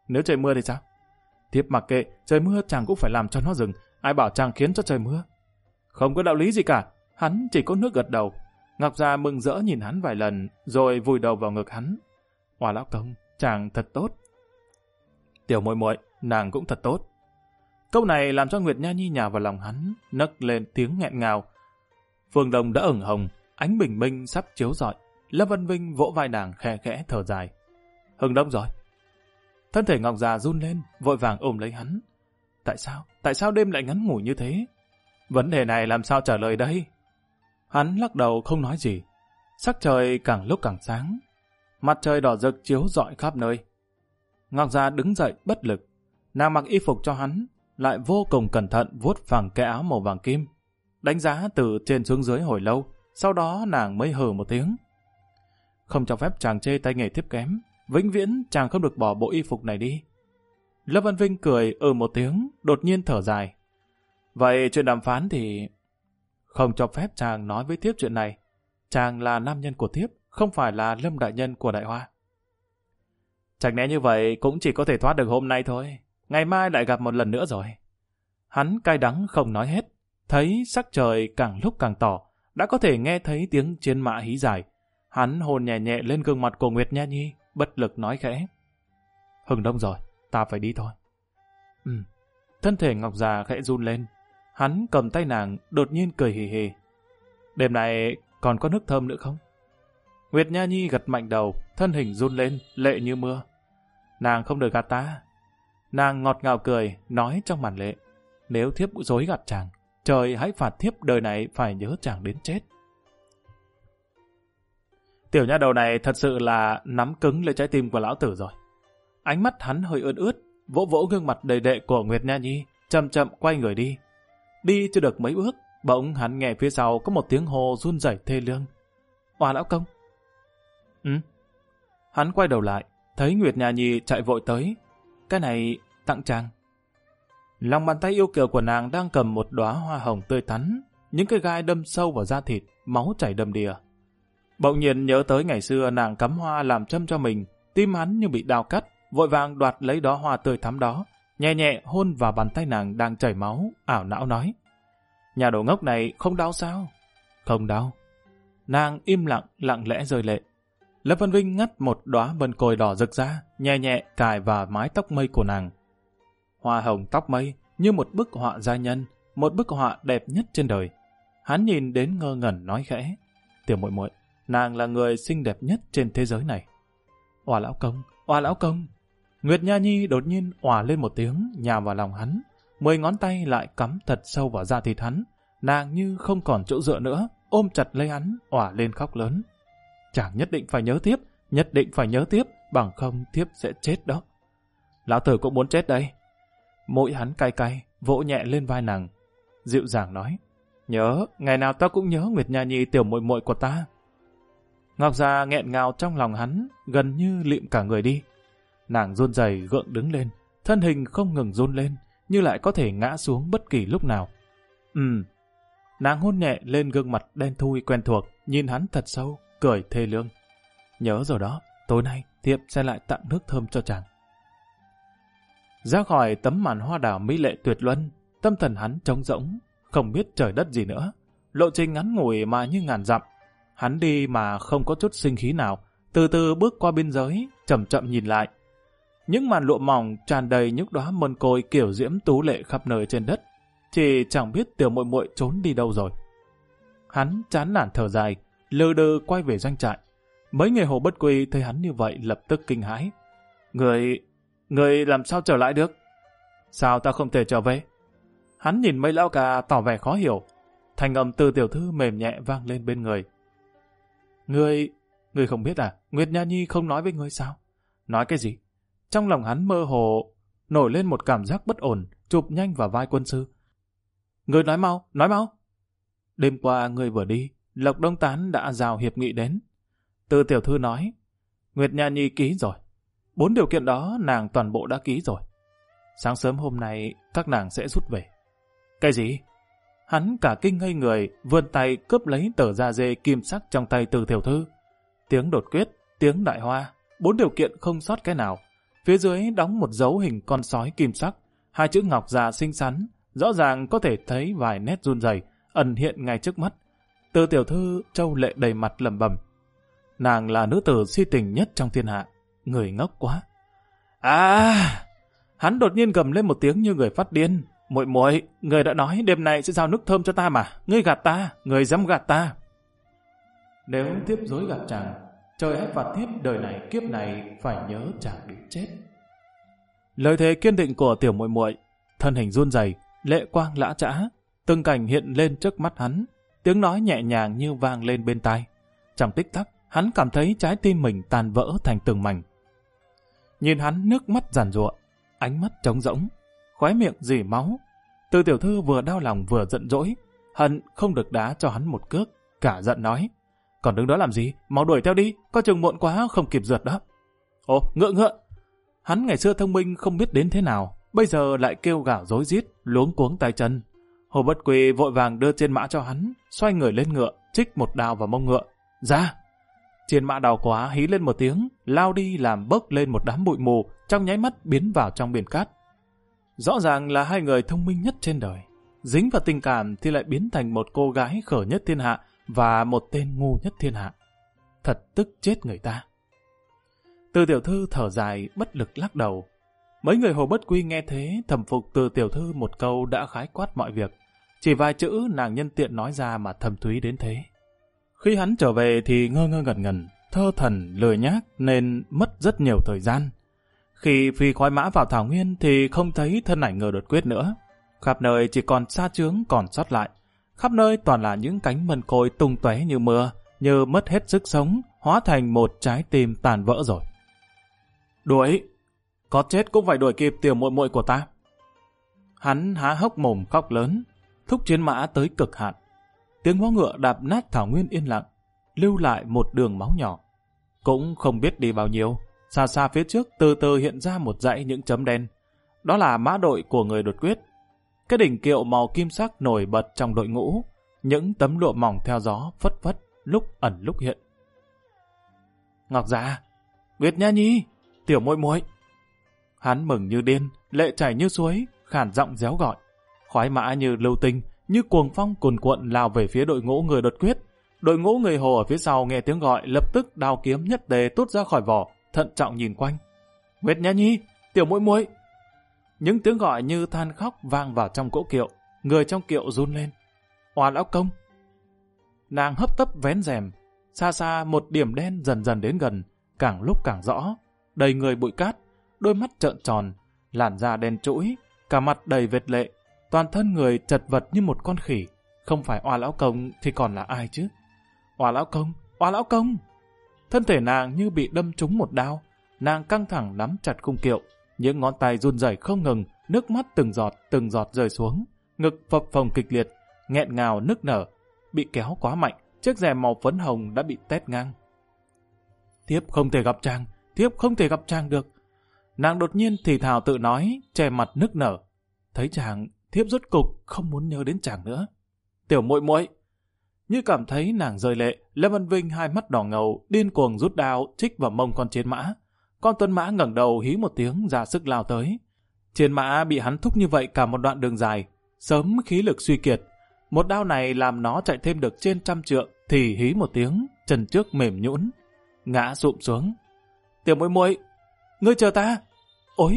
Nếu trời mưa thì sao? Thiếp mặc kệ, trời mưa chàng cũng phải làm cho nó dừng. Ai bảo chàng khiến cho trời mưa? Không có đạo lý gì cả. Hắn chỉ có nước gật đầu. Ngọc Gia mừng rỡ nhìn hắn vài lần, rồi vùi đầu vào ngực hắn. Oa lão công, chàng thật tốt. Tiểu muội muội, nàng cũng thật tốt. Câu này làm cho Nguyệt Nha Nhi nhào vào lòng hắn, nấc lên tiếng nghẹn ngào. Phương Đông đã ửng hồng, ánh bình minh sắp chiếu rọi. Lâm Vân Vinh vỗ vai nàng khe khẽ thở dài. Hừng đông rồi. Thân thể Ngọc Già run lên, vội vàng ôm lấy hắn. Tại sao đêm lại ngắn ngủi như thế? Vấn đề này làm sao trả lời đây? Hắn lắc đầu không nói gì. Sắc trời càng lúc càng sáng. Mặt trời đỏ rực chiếu rọi khắp nơi. Ngọc Già đứng dậy bất lực. Nàng mặc y phục cho hắn, lại vô cùng cẩn thận vuốt phẳng cái áo màu vàng kim. Đánh giá từ trên xuống dưới hồi lâu, sau đó nàng mới hừ một tiếng. Không cho phép chàng chê tay nghề thiếp kém, vĩnh viễn chàng không được bỏ bộ y phục này đi. Lâm Văn Vinh cười một tiếng, đột nhiên thở dài. Vậy chuyện đàm phán thì... Không cho phép chàng nói với thiếp chuyện này. Chàng là nam nhân của thiếp, không phải là Lâm đại nhân của Đại Hoa. Chẳng lẽ như vậy cũng chỉ có thể thoát được hôm nay thôi. Ngày mai lại gặp một lần nữa rồi. Hắn cay đắng không nói hết. Thấy sắc trời càng lúc càng tỏ, đã có thể nghe thấy tiếng chiến mã hí dài. Hắn hôn nhẹ nhẹ lên gương mặt của Nguyệt Nha Nhi, bất lực nói khẽ. Hừng đông rồi, ta phải đi thôi. Thân thể Ngọc Già khẽ run lên. Hắn cầm tay nàng, đột nhiên cười hì hì. Đêm này còn có nước thơm nữa không? Nguyệt Nha Nhi gật mạnh đầu, thân hình run lên, lệ như mưa. Nàng không được gạt ta. Nàng ngọt ngào cười, nói trong màn lệ. Nếu thiếp dối gạt chàng, trời hãy phạt thiếp đời này phải nhớ chàng đến chết. Tiểu nha đầu này thật sự là nắm cứng lấy trái tim của lão tử rồi. Ánh mắt hắn hơi ướt ướt, vỗ vỗ gương mặt đầy đệ của Nguyệt Nha Nhi, chậm chậm quay người đi. Đi chưa được mấy bước, bỗng hắn nghe phía sau có một tiếng hô run rẩy thê lương. Oa lão công. Hắn quay đầu lại, thấy Nguyệt Nha Nhi chạy vội tới. Cái này tặng chàng. Lòng bàn tay yêu kiều của nàng đang cầm một đóa hoa hồng tươi tắn, những cái gai đâm sâu vào da thịt, máu chảy đầm đìa. Bỗng nhiên nhớ tới ngày xưa nàng cắm hoa làm châm cho mình, tim hắn như bị đao cắt, vội vàng đoạt lấy đóa hoa tươi thắm đó, nhẹ nhẹ hôn vào bàn tay nàng đang chảy máu, ảo não nói. Nhà đồ ngốc này không đau sao? Không đau. Nàng im lặng, lặng lẽ rơi lệ. Lâm Văn Vinh ngắt một đóa bân cồi đỏ rực ra, nhẹ nhẹ cài vào mái tóc mây của nàng. Hoa hồng tóc mây như một bức họa gia nhân, một bức họa đẹp nhất trên đời. Hắn nhìn đến ngơ ngẩn nói khẽ. Tiểu muội muội, nàng là người xinh đẹp nhất trên thế giới này. Oa lão công, oa lão công. Nguyệt Nha Nhi đột nhiên òa lên một tiếng, nhào vào lòng hắn. 10 ngón tay lại cắm thật sâu vào da thịt hắn. Nàng như không còn chỗ dựa nữa, ôm chặt lấy hắn, òa lên khóc lớn. Chàng nhất định phải nhớ tiếp, nhất định phải nhớ tiếp, bằng không thiếp sẽ chết đó. Lão tử cũng muốn chết đây. Mũi hắn cay cay, vỗ nhẹ lên vai nàng, dịu dàng nói. Nhớ, ngày nào ta cũng nhớ Nguyệt Nha Nhi tiểu muội muội của ta. Ngọc Già nghẹn ngào trong lòng hắn, gần như lịm cả người đi. Nàng run rẩy gượng đứng lên, thân hình không ngừng run lên, như lại có thể ngã xuống bất kỳ lúc nào. Nàng hôn nhẹ lên gương mặt đen thui quen thuộc, nhìn hắn thật sâu, cười thê lương. Nhớ rồi đó, tối nay thiếp sẽ lại tặng nước thơm cho chàng. Ra khỏi tấm màn hoa đào mỹ lệ tuyệt luân, tâm thần hắn trống rỗng, không biết trời đất gì nữa. Lộ trình ngắn ngủi mà như ngàn dặm. Hắn đi mà không có chút sinh khí nào, từ từ bước qua biên giới, chậm chậm nhìn lại. Những màn lụa mỏng tràn đầy những đóa mân côi kiểu diễm tú lệ khắp nơi trên đất, chỉ chẳng biết tiểu muội muội trốn đi đâu rồi. Hắn chán nản thở dài, lừ đừ quay về doanh trại. Mấy người Hồ Bất Quy thấy hắn như vậy lập tức kinh hãi. Người làm sao trở lại được? Sao ta không thể trở về? Hắn nhìn mấy lão cà tỏ vẻ khó hiểu. Thanh âm từ tiểu thư mềm nhẹ vang lên bên người. Ngươi không biết à? Nguyệt Nha Nhi không nói với ngươi sao? Nói cái gì? Trong lòng hắn mơ hồ nổi lên một cảm giác bất ổn, chụp nhanh vào vai quân sư. Ngươi nói mau, nói mau. Đêm qua ngươi vừa đi, Lộc Đông Tán đã giao hiệp nghị đến. Từ tiểu thư nói, Nguyệt Nha Nhi ký rồi. 4 điều kiện đó nàng toàn bộ đã ký rồi. Sáng sớm hôm nay các nàng sẽ rút về. Cái gì? Hắn cả kinh ngây người, vươn tay cướp lấy tờ da dê kim sắc trong tay từ tiểu thư. Tiếng đột quyết, tiếng đại hoa, 4 điều kiện không sót cái nào. Phía dưới đóng một dấu hình con sói kim sắc, hai chữ Ngọc Già xinh xắn, rõ ràng có thể thấy vài nét run rẩy ẩn hiện ngay trước mắt. Từ tiểu thư trâu lệ đầy mặt lẩm bẩm. Nàng là nữ tử si tình nhất trong thiên hạ. Người ngốc quá. Hắn đột nhiên gầm lên một tiếng như người phát điên. Muội muội, người đã nói đêm nay sẽ giao nước thơm cho ta mà. Ngươi gạt ta, người dám gạt ta. Nếu thiếp dối gạt chàng, trời hãy phạt thiếp đời này kiếp này phải nhớ chàng đến chết. Lời thề kiên định của tiểu muội muội, thân hình run rẩy, lệ quang lã chã, từng cảnh hiện lên trước mắt hắn, tiếng nói nhẹ nhàng như vang lên bên tai. Trong tích tắc, hắn cảm thấy trái tim mình tan vỡ thành từng mảnh. Nhìn hắn nước mắt giàn giụa, ánh mắt trống rỗng, khóe miệng rỉ máu. Từ tiểu thư vừa đau lòng vừa giận dỗi, hận không được đá cho hắn một cước, cả giận nói: còn đứng đó làm gì, mau đuổi theo đi, có chừng muộn quá không kịp rượt đó. Ồ, ngựa. Hắn ngày xưa thông minh không biết đến thế nào, bây giờ lại kêu gào rối rít, luống cuống tay chân. Hồ Bất Quy vội vàng đưa trên mã cho hắn, xoay người lên ngựa, trích một đao vào mông ngựa. Ra! Trên mã đau quá hí lên một tiếng, lao đi làm bốc lên một đám bụi mù, trong nháy mắt biến vào trong biển cát. Rõ ràng là hai người thông minh nhất trên đời, dính vào tình cảm thì lại biến thành một cô gái khở nhất thiên hạ và một tên ngu nhất thiên hạ. Thật tức chết người ta. Từ tiểu thư thở dài bất lực lắc đầu. Mấy người Hồ Bất Quy nghe thế thầm phục từ tiểu thư một câu đã khái quát mọi việc. Chỉ vài chữ nàng nhân tiện nói ra mà thầm thúy đến thế. Khi hắn trở về thì ngơ ngẩn ngẩn, thơ thần, lười nhác nên mất rất nhiều thời gian. Khi phi khoái mã vào thảo nguyên thì không thấy thân ảnh Ngờ Đột Quyết nữa. Khắp nơi chỉ còn sa chướng còn sót lại. Khắp nơi toàn là những cánh mân côi tung tóe như mưa, như mất hết sức sống, hóa thành một trái tim tàn vỡ rồi. Đuổi! Có chết cũng phải đuổi kịp tiểu muội muội của ta. Hắn há hốc mồm khóc lớn, thúc chiến mã tới cực hạn. Tiếng vó ngựa đạp nát thảo nguyên yên lặng, lưu lại một đường máu nhỏ. Cũng không biết đi bao nhiêu, xa xa phía trước từ từ hiện ra một dãy những chấm đen. Đó là mã đội của người Đột Quyết. Cái đỉnh kiệu màu kim sắc nổi bật trong đội ngũ, những tấm lụa mỏng theo gió phất phất, lúc ẩn lúc hiện. Ngọc Già, Nguyệt Nha Nhi, tiểu muội muội. Hắn mừng như điên, lệ chảy như suối, khản giọng réo gọi. Khoái mã như lưu tinh, như cuồng phong cuồn cuộn lao về phía đội ngũ người Đột Quyết. Đội ngũ người Hồ ở phía sau nghe tiếng gọi, lập tức đao kiếm nhất tề tút ra khỏi vỏ, thận trọng nhìn quanh. Nguyệt Nha Nhi, tiểu muội muội. Những tiếng gọi như than khóc vang vào trong cỗ kiệu, người trong kiệu run lên. Oà lão công. Nàng hấp tấp vén rèm, xa xa một điểm đen dần dần đến gần, càng lúc càng rõ, đầy người bụi cát, đôi mắt trợn tròn, làn da đen trũi, cả mặt đầy vết lệ, toàn thân người chật vật như một con khỉ. Không phải Oà lão công thì còn là ai chứ? Oà lão công, Oà lão công. Thân thể nàng như bị đâm trúng một đao, nàng căng thẳng nắm chặt khung kiệu, những ngón tay run rẩy không ngừng, nước mắt từng giọt rơi xuống, ngực phập phồng kịch liệt, nghẹn ngào nức nở, bị kéo quá mạnh, chiếc rèm màu phấn hồng đã bị tét ngang. Thiếp không thể gặp chàng, thiếp không thể gặp chàng được. Nàng đột nhiên thì thào tự nói, che mặt nức nở. Thấy chàng, thiếp rốt cục không muốn nhớ đến chàng nữa. Tiểu muội muội. Như cảm thấy nàng rơi lệ, Lâm Văn Vinh hai mắt đỏ ngầu, điên cuồng rút đao trích vào mông con chiến mã. Con tuấn mã ngẩng đầu hí một tiếng ra sức lao tới. Chiến mã bị hắn thúc như vậy cả một đoạn đường dài, sớm khí lực suy kiệt. Một đao này làm nó chạy thêm được trên 100 trượng thì hí một tiếng, chân trước mềm nhũn, ngã sụp xuống. Tiểu muội muội, ngươi chờ ta. Ôi!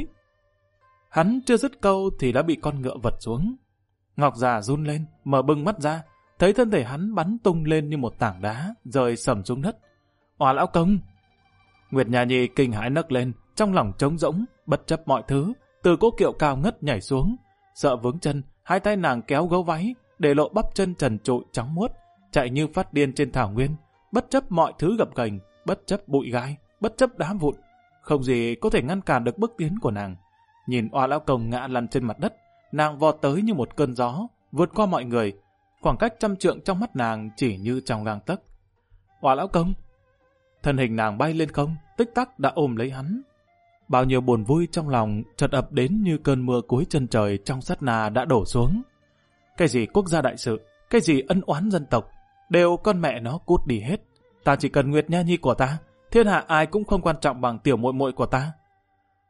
Hắn chưa dứt câu thì đã bị con ngựa vật xuống. Ngọc Già run lên, mở bừng mắt ra, thấy thân thể hắn bắn tung lên như một tảng đá, rơi sầm xuống đất. Oà lão công! Nguyệt Nha Nhi kinh hãi nấc lên, trong lòng trống rỗng, bất chấp mọi thứ, từ cỗ kiệu cao ngất nhảy xuống. Sợ vướng chân, hai tay nàng kéo gấu váy, để lộ bắp chân trần trụi trắng muốt, chạy như phát điên trên thảo nguyên, bất chấp mọi thứ gập ghềnh, bất chấp bụi gai, bất chấp đá vụn, không gì có thể ngăn cản được bước tiến của nàng. Nhìn Oà lão công ngã lăn trên mặt đất, nàng vọt tới như một cơn gió, vượt qua mọi người, khoảng cách 100 trượng trong mắt nàng chỉ như trong gang tấc. Oà lão công! Thân hình nàng bay lên không, tích tắc đã ôm lấy hắn. Bao nhiêu buồn vui trong lòng chợt ập đến như cơn mưa cuối chân trời trong sát na đã đổ xuống. Cái gì quốc gia đại sự, cái gì ân oán dân tộc, đều con mẹ nó cút đi hết. Ta chỉ cần Nguyệt Nha Nhi của ta, thiên hạ ai cũng không quan trọng bằng tiểu muội muội của ta.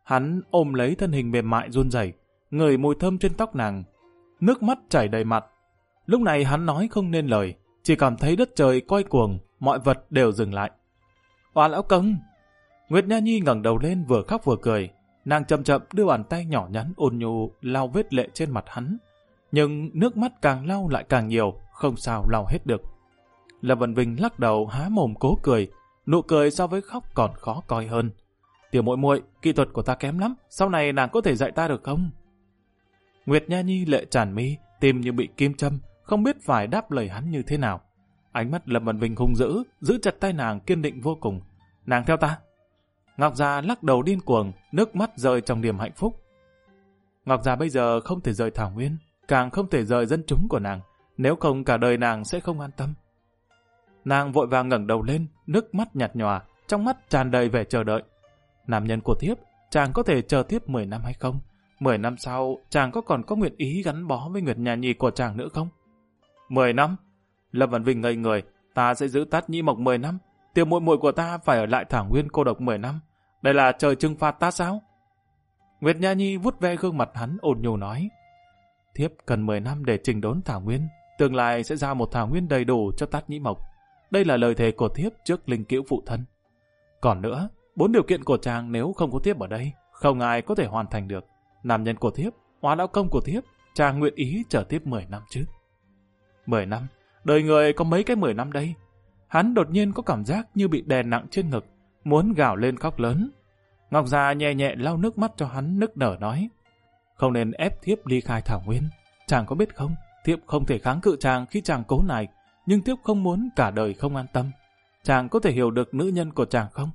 Hắn ôm lấy thân hình mềm mại run rẩy, ngửi mùi thơm trên tóc nàng. Nước mắt chảy đầy mặt. Lúc này hắn nói không nên lời, chỉ cảm thấy đất trời quay cuồng, mọi vật đều dừng lại. Oa lão công! Nguyệt Nha Nhi ngẩng đầu lên vừa khóc vừa cười. Nàng chậm chậm đưa bàn tay nhỏ nhắn ôn nhu lau vết lệ trên mặt hắn. Nhưng nước mắt càng lau lại càng nhiều, không sao lau hết được. Lâm Vân Vinh lắc đầu há mồm cố cười, nụ cười so với khóc còn khó coi hơn. Tiểu muội muội, kỹ thuật của ta kém lắm, sau này nàng có thể dạy ta được không? Nguyệt Nha Nhi lệ tràn mi, tim như bị kim châm, không biết phải đáp lời hắn như thế nào. Ánh mắt Lâm Vân Vinh hung dữ, giữ chặt tay nàng kiên định vô cùng. Nàng theo ta. Ngọc Gia lắc đầu điên cuồng, nước mắt rơi trong niềm hạnh phúc. Ngọc Gia bây giờ không thể rời Thảo Nguyên, càng không thể rời dân chúng của nàng, nếu không cả đời nàng sẽ không an tâm. Nàng vội vàng ngẩng đầu lên, nước mắt nhạt nhòa, trong mắt tràn đầy vẻ chờ đợi. Nam nhân của thiếp, chàng có thể chờ tiếp 10 năm hay không? 10 năm sau, chàng còn có nguyện ý gắn bó với Nguyệt Nha Nhi của chàng nữa không? 10 năm? Lâm Vân Vinh ngây người, ta sẽ giữ Tát Nhĩ Mộc 10 năm. Tiểu muội muội của ta phải ở lại Thảo Nguyên cô độc 10 năm. Đây là trời trừng phạt ta sao? Nguyệt Nha Nhi vuốt ve gương mặt hắn ôn nhu nói. Thiếp cần 10 năm để chỉnh đốn Thảo Nguyên, tương lai sẽ giao một Thảo Nguyên đầy đủ cho Tát Nhĩ Mộc. Đây là lời thề của thiếp trước linh cữu phụ thân. Còn nữa, 4 điều kiện của chàng nếu không có thiếp ở đây, không ai có thể hoàn thành được. Nam nhân của thiếp, Hóa lão công của thiếp, chàng nguyện ý chờ tiếp 10 năm chứ? 10 năm? Đời người có mấy cái 10 năm đây? Hắn đột nhiên có cảm giác như bị đè nặng trên ngực, muốn gào lên khóc lớn. Ngọc Gia nhẹ nhẹ lau nước mắt cho hắn nức nở nói. Không nên ép thiếp ly khai Thảo Nguyên. Chàng có biết không, thiếp không thể kháng cự chàng khi chàng cố này, nhưng thiếp không muốn cả đời không an tâm. Chàng có thể hiểu được nữ nhân của chàng không?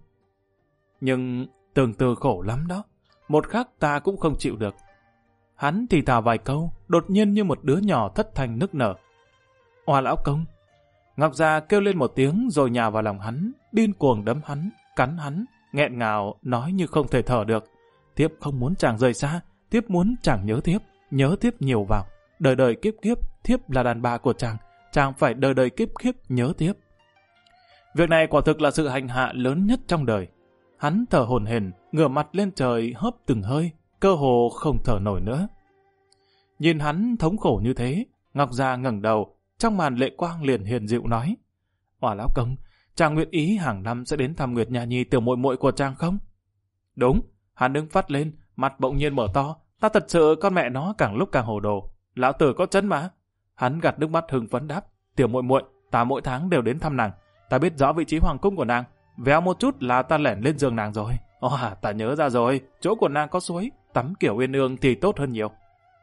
Nhưng từng từ khổ lắm đó, một khắc ta cũng không chịu được. Hắn thì thào vài câu, đột nhiên như một đứa nhỏ thất thanh nức nở. Oa lão công! Ngọc Gia kêu lên một tiếng rồi nhào vào lòng hắn, điên cuồng đấm hắn, cắn hắn, nghẹn ngào nói như không thể thở được. Thiếp không muốn chàng rời xa, thiếp muốn chàng nhớ thiếp nhiều vào. Đời đời kiếp kiếp, thiếp là đàn bà của chàng phải đời đời kiếp kiếp nhớ thiếp. Việc này quả thực là sự hành hạ lớn nhất trong đời. Hắn thở hổn hển, ngửa mặt lên trời hớp từng hơi, cơ hồ không thở nổi nữa. Nhìn hắn thống khổ như thế, Ngọc Gia ngẩng đầu, trong màn lệ quang liền hiền dịu nói. Oa lão công, chàng nguyện ý hàng năm sẽ đến thăm Nguyệt Nha Nhi tiểu muội muội của chàng không? Đúng, hắn đứng phát lên, mặt bỗng nhiên mở to. Ta thật sự con mẹ nó càng lúc càng hồ đồ. Lão tử có chân mà. Hắn gạt nước mắt hưng phấn đáp. Tiểu muội muội, ta mỗi tháng đều đến thăm nàng. Ta biết rõ vị trí hoàng cung của nàng. Véo một chút là ta lẻn lên giường nàng rồi. Ta nhớ ra rồi, chỗ của nàng có suối, tắm kiểu uyên ương thì tốt hơn nhiều.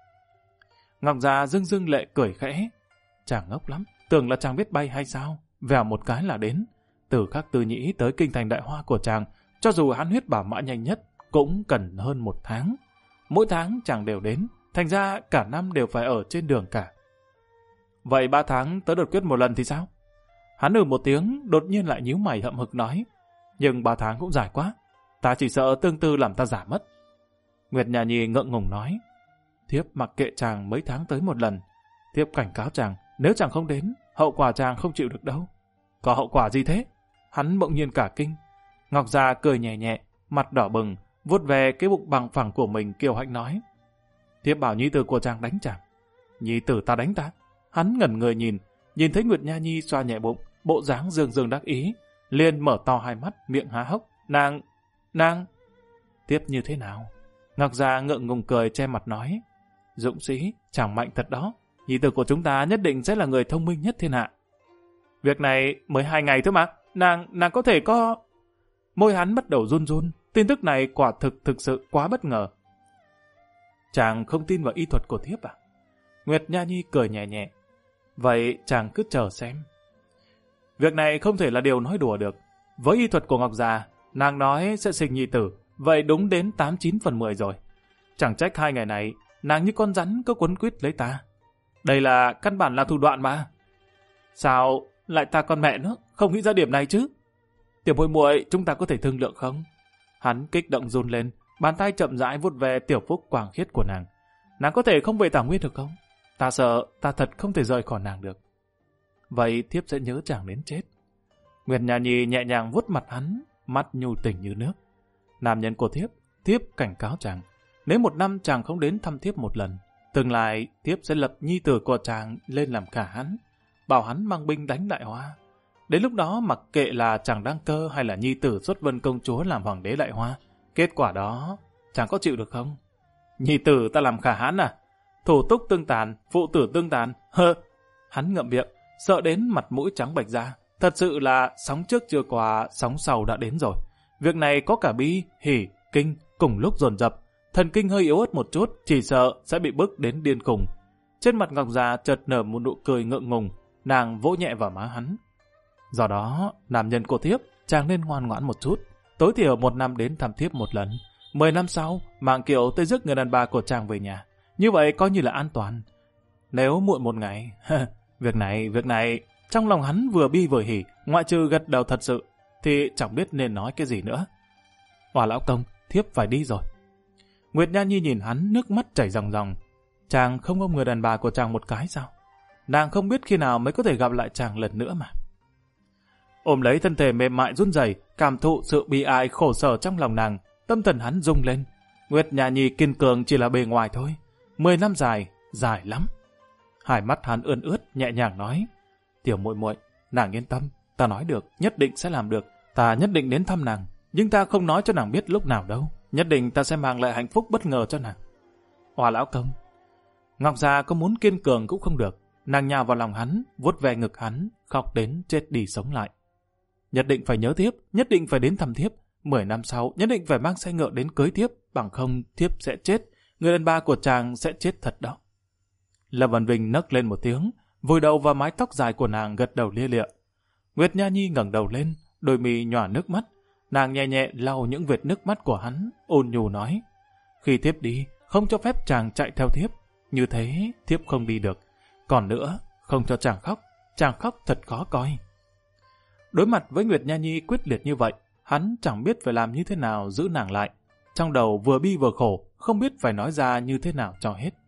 Ngọc Gia dưng dưng lệ cười khẽ. Chàng ngốc lắm, tưởng là chàng biết bay hay sao? Vèo một cái là đến. Từ Khắc Tư Nhĩ tới kinh thành Đại Hoa của chàng, cho dù hắn huyết bảo mã nhanh nhất, cũng cần hơn 1 tháng. Mỗi tháng chàng đều đến, thành ra cả năm đều phải ở trên đường cả. Vậy 3 tháng tới đột quyết một lần thì sao? Hắn một tiếng, đột nhiên lại nhíu mày hậm hực nói. Nhưng 3 tháng cũng dài quá, ta chỉ sợ tương tư làm ta giả mất. Nguyệt Nha Nhi ngượng ngùng nói. Thiếp mặc kệ chàng mấy tháng tới một lần. Thiếp cảnh cáo chàng, nếu chàng không đến, hậu quả chàng không chịu được đâu. Có hậu quả gì thế? Hắn bỗng nhiên cả kinh. Ngọc Gia cười nhẹ nhẹ, mặt đỏ bừng, vuốt về cái bụng bằng phẳng của mình kiêu hãnh nói. Thiếp bảo nhi tử của chàng đánh chàng. Nhi tử ta đánh ta? Hắn ngẩn người nhìn thấy Nguyệt Nha Nhi xoa nhẹ bụng, bộ dáng dương dương đắc ý, liền mở to hai mắt, miệng há hốc. Nàng... Tiếp như thế nào? Ngọc Gia ngượng ngùng cười che mặt nói. Dũng sĩ, chàng mạnh thật đó. Nhi tử của chúng ta nhất định sẽ là người thông minh nhất thiên hạ. Việc này mới 2 ngày thôi mà. Nàng có thể có... Môi hắn bắt đầu run run. Tin tức này quả thực sự quá bất ngờ. Chàng không tin vào y thuật của thiếp à? Nguyệt Nha Nhi cười nhẹ nhẹ. Vậy chàng cứ chờ xem. Việc này không thể là điều nói đùa được. Với y thuật của Ngọc Già, nàng nói sẽ sinh nhi tử. Vậy đúng đến 89 phần 10 rồi. Chẳng trách 2 ngày này, nàng như con rắn cứ quấn quýt lấy ta. Đây là căn bản là thủ đoạn mà. Sao lại ta con mẹ nữa, không nghĩ ra điểm này chứ? Tiểu muội muội, chúng ta có thể thương lượng không? Hắn kích động run lên, bàn tay chậm rãi vuốt về tiểu phúc quàng khiết của nàng. Nàng có thể không về Thảo Nguyên được không? Ta sợ ta thật không thể rời khỏi nàng được. Vậy thiếp sẽ nhớ chàng đến chết. Nguyệt Nha Nhi nhẹ nhàng vuốt mặt hắn, mắt nhu tình như nước. Nam nhân của thiếp, thiếp cảnh cáo chàng, nếu 1 năm chàng không đến thăm thiếp một lần, tương lai thiếp sẽ lập nhi tử của chàng lên làm khả hãn, bảo hắn mang binh đánh Đại Hoa. Đến lúc đó mặc kệ là chàng đăng cơ hay là nhi tử xuất vân công chúa làm hoàng đế Đại Hoa, kết quả đó chàng có chịu được không? Nhi tử ta làm khả hãn à? Thủ túc tương tàn, phụ tử tương tàn, hơ. Hắn ngậm miệng, sợ đến mặt mũi trắng bệch ra. Thật sự là sóng trước chưa qua, sóng sau đã đến rồi. Việc này có cả bi, hỉ, kinh cùng lúc dồn dập. Thần kinh hơi yếu ớt một chút, chỉ sợ sẽ bị bức đến điên khùng. Trên mặt Ngọc Già chợt nở một nụ cười ngượng ngùng, nàng vỗ nhẹ vào má hắn. Do đó, nam nhân của thiếp, chàng nên ngoan ngoãn một chút. Tối thiểu 1 năm đến thăm thiếp một lần. 10 năm sau, mạng kiệu tới rước người đàn bà của chàng về nhà. Như vậy coi như là an toàn. Nếu muộn 1 ngày, việc này, trong lòng hắn vừa bi vừa hỉ, ngoại trừ gật đầu thật sự, thì chẳng biết nên nói cái gì nữa. Hòa lão công, thiếp phải đi rồi. Nguyệt Nha Nhi nhìn hắn, nước mắt chảy ròng ròng. Chàng không ôm người đàn bà của chàng một cái sao? Nàng không biết khi nào mới có thể gặp lại chàng lần nữa mà. Ôm lấy thân thể mềm mại run rẩy, cảm thụ sự bi ai khổ sở trong lòng nàng, tâm thần hắn rung lên. Nguyệt Nha Nhi kiên cường chỉ là bề ngoài thôi. 10 năm dài, dài lắm. Hai mắt hắn ươn ướt, nhẹ nhàng nói: Tiểu muội muội, nàng yên tâm, ta nói được, nhất định sẽ làm được. Ta nhất định đến thăm nàng, nhưng ta không nói cho nàng biết lúc nào đâu. Nhất định ta sẽ mang lại hạnh phúc bất ngờ cho nàng. Hòa lão công. Ngọc Già có muốn kiên cường cũng không được. Nàng nhào vào lòng hắn, vuốt ve ngực hắn, khóc đến chết đi sống lại. Nhất định phải nhớ thiếp, nhất định phải đến thăm thiếp. 10 năm sau, nhất định phải mang xe ngựa đến cưới thiếp, bằng không thiếp sẽ chết. Người đàn bà của chàng sẽ chết thật đó. Lâm Văn Vinh nấc lên một tiếng, vùi đầu vào mái tóc dài của nàng, gật đầu lia lịa. Nguyệt Nha Nhi ngẩng đầu lên, đôi mì nhòa nước mắt. Nàng nhẹ nhẹ lau những vệt nước mắt của hắn, ôn nhu nói: Khi thiếp đi, không cho phép chàng chạy theo thiếp. Như thế, thiếp không đi được. Còn nữa, không cho chàng khóc thật khó coi. Đối mặt với Nguyệt Nha Nhi quyết liệt như vậy, hắn chẳng biết phải làm như thế nào giữ nàng lại. Trong đầu vừa bi vừa khổ, không biết phải nói ra như thế nào cho hết.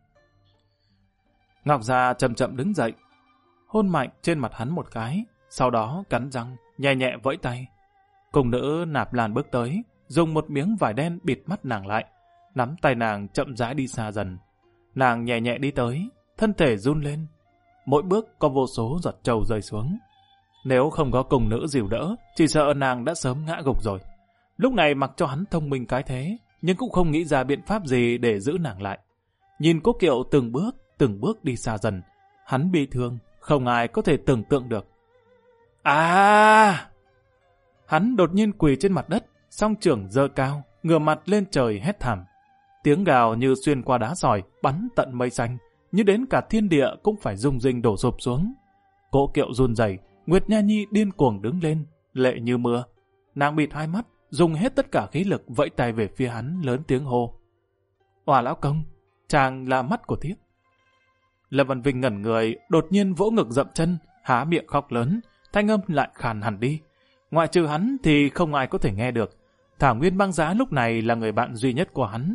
Ngọc Già chậm chậm đứng dậy, hôn mạnh trên mặt hắn một cái, sau đó cắn răng, nhẹ nhẹ vẫy tay. Cung nữ Nạp Lan bước tới, dùng một miếng vải đen bịt mắt nàng lại, nắm tay nàng chậm rãi đi xa dần. Nàng nhẹ nhẹ đi tới, thân thể run lên, mỗi bước có vô số giọt trâu rơi xuống. Nếu không có cung nữ dìu đỡ, chỉ sợ nàng đã sớm ngã gục rồi. Lúc này mặc cho hắn thông minh cái thế, nhưng cũng không nghĩ ra biện pháp gì để giữ nàng lại. Nhìn Cố Kiệu từng bước đi xa dần, hắn bị thương, không ai có thể tưởng tượng được. Hắn đột nhiên quỳ trên mặt đất, song trưởng giơ cao, ngửa mặt lên trời hét thảm. Tiếng gào như xuyên qua đá sỏi, bắn tận mây xanh, như đến cả thiên địa cũng phải rung rinh đổ sụp xuống. Cố Kiệu run rẩy, Nguyệt Nha Nhi điên cuồng đứng lên, lệ như mưa. Nàng bịt hai mắt, dùng hết tất cả khí lực vẫy tay về phía hắn, lớn tiếng hô: Hòa lão công, chàng là mắt của thiếp. Lâm Văn Vinh ngẩn người, đột nhiên vỗ ngực dậm chân, há miệng khóc lớn, thanh âm lại khàn hẳn đi. Ngoại trừ hắn thì không ai có thể nghe được. Thảo Nguyên Băng Giá lúc này là người bạn duy nhất của hắn.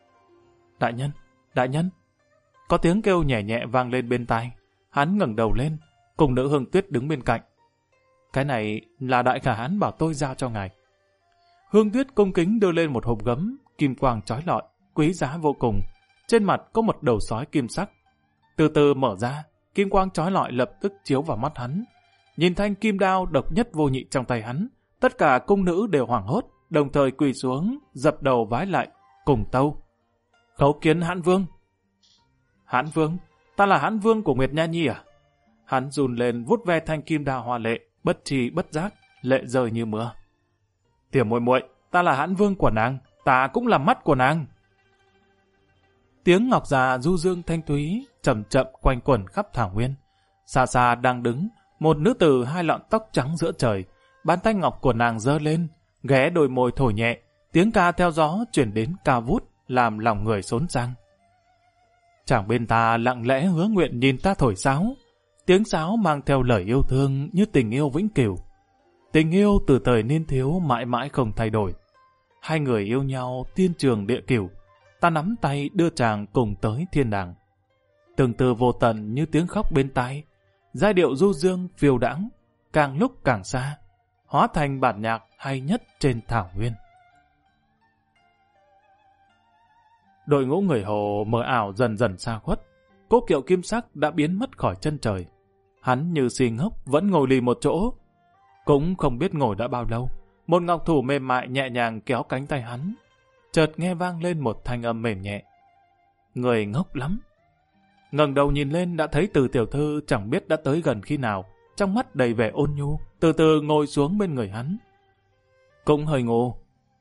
Đại nhân. Có tiếng kêu nhẹ nhẹ vang lên bên tai. Hắn ngẩng đầu lên, cùng nữ Hương Tuyết đứng bên cạnh. Cái này là đại khả hãn bảo tôi giao cho ngài. Hương Tuyết cung kính đưa lên một hộp gấm, kim quang chói lọi, quý giá vô cùng. Trên mặt có một đầu sói kim sắc. Từ từ mở ra, kim quang chói lọi lập tức chiếu vào mắt hắn. Nhìn thanh kim đao độc nhất vô nhị trong tay hắn, tất cả cung nữ đều hoảng hốt, đồng thời quỳ xuống, dập đầu vái lại, cùng tâu: Khấu kiến Hãn Vương. Hãn Vương? Ta là Hãn Vương của Nguyệt Nha Nhi à? Hắn run lên vuốt ve thanh kim đao hoa lệ, bất tri bất giác, lệ rơi như mưa. Tiểu muội muội, ta là Hãn Vương của nàng, ta cũng là mắt của nàng. Tiếng ngọc già du dương thanh thúy, chậm chậm quanh quẩn khắp thảo nguyên. Xa xa đang đứng, một nữ tử hai lọn tóc trắng giữa trời, bàn tay ngọc của nàng giơ lên, ghé đôi môi thổi nhẹ, tiếng ca theo gió chuyển đến cao vút, làm lòng người xốn sang. Chàng bên ta lặng lẽ hứa nguyện nhìn ta thổi sáo, tiếng sáo mang theo lời yêu thương như tình yêu vĩnh cửu. Tình yêu từ thời niên thiếu mãi mãi không thay đổi. Hai người yêu nhau tiên trường địa cửu, ta nắm tay đưa chàng cùng tới thiên đàng. Từng từ vô tận như tiếng khóc bên tai, giai điệu du dương phiêu đãng, càng lúc càng xa, hóa thành bản nhạc hay nhất trên thảo nguyên. Đội ngũ người Hồ mờ ảo dần dần xa khuất. Cố Kiệu kim sắc đã biến mất khỏi chân trời. Hắn như si ngốc vẫn ngồi lì một chỗ. Cũng không biết ngồi đã bao lâu. Một ngọc thủ mềm mại nhẹ nhàng kéo cánh tay hắn. Chợt nghe vang lên một thanh âm mềm nhẹ. Người ngốc lắm. Ngẩng đầu nhìn lên đã thấy Từ tiểu thư chẳng biết đã tới gần khi nào, trong mắt đầy vẻ ôn nhu, từ từ ngồi xuống bên người hắn. Cũng hơi ngu.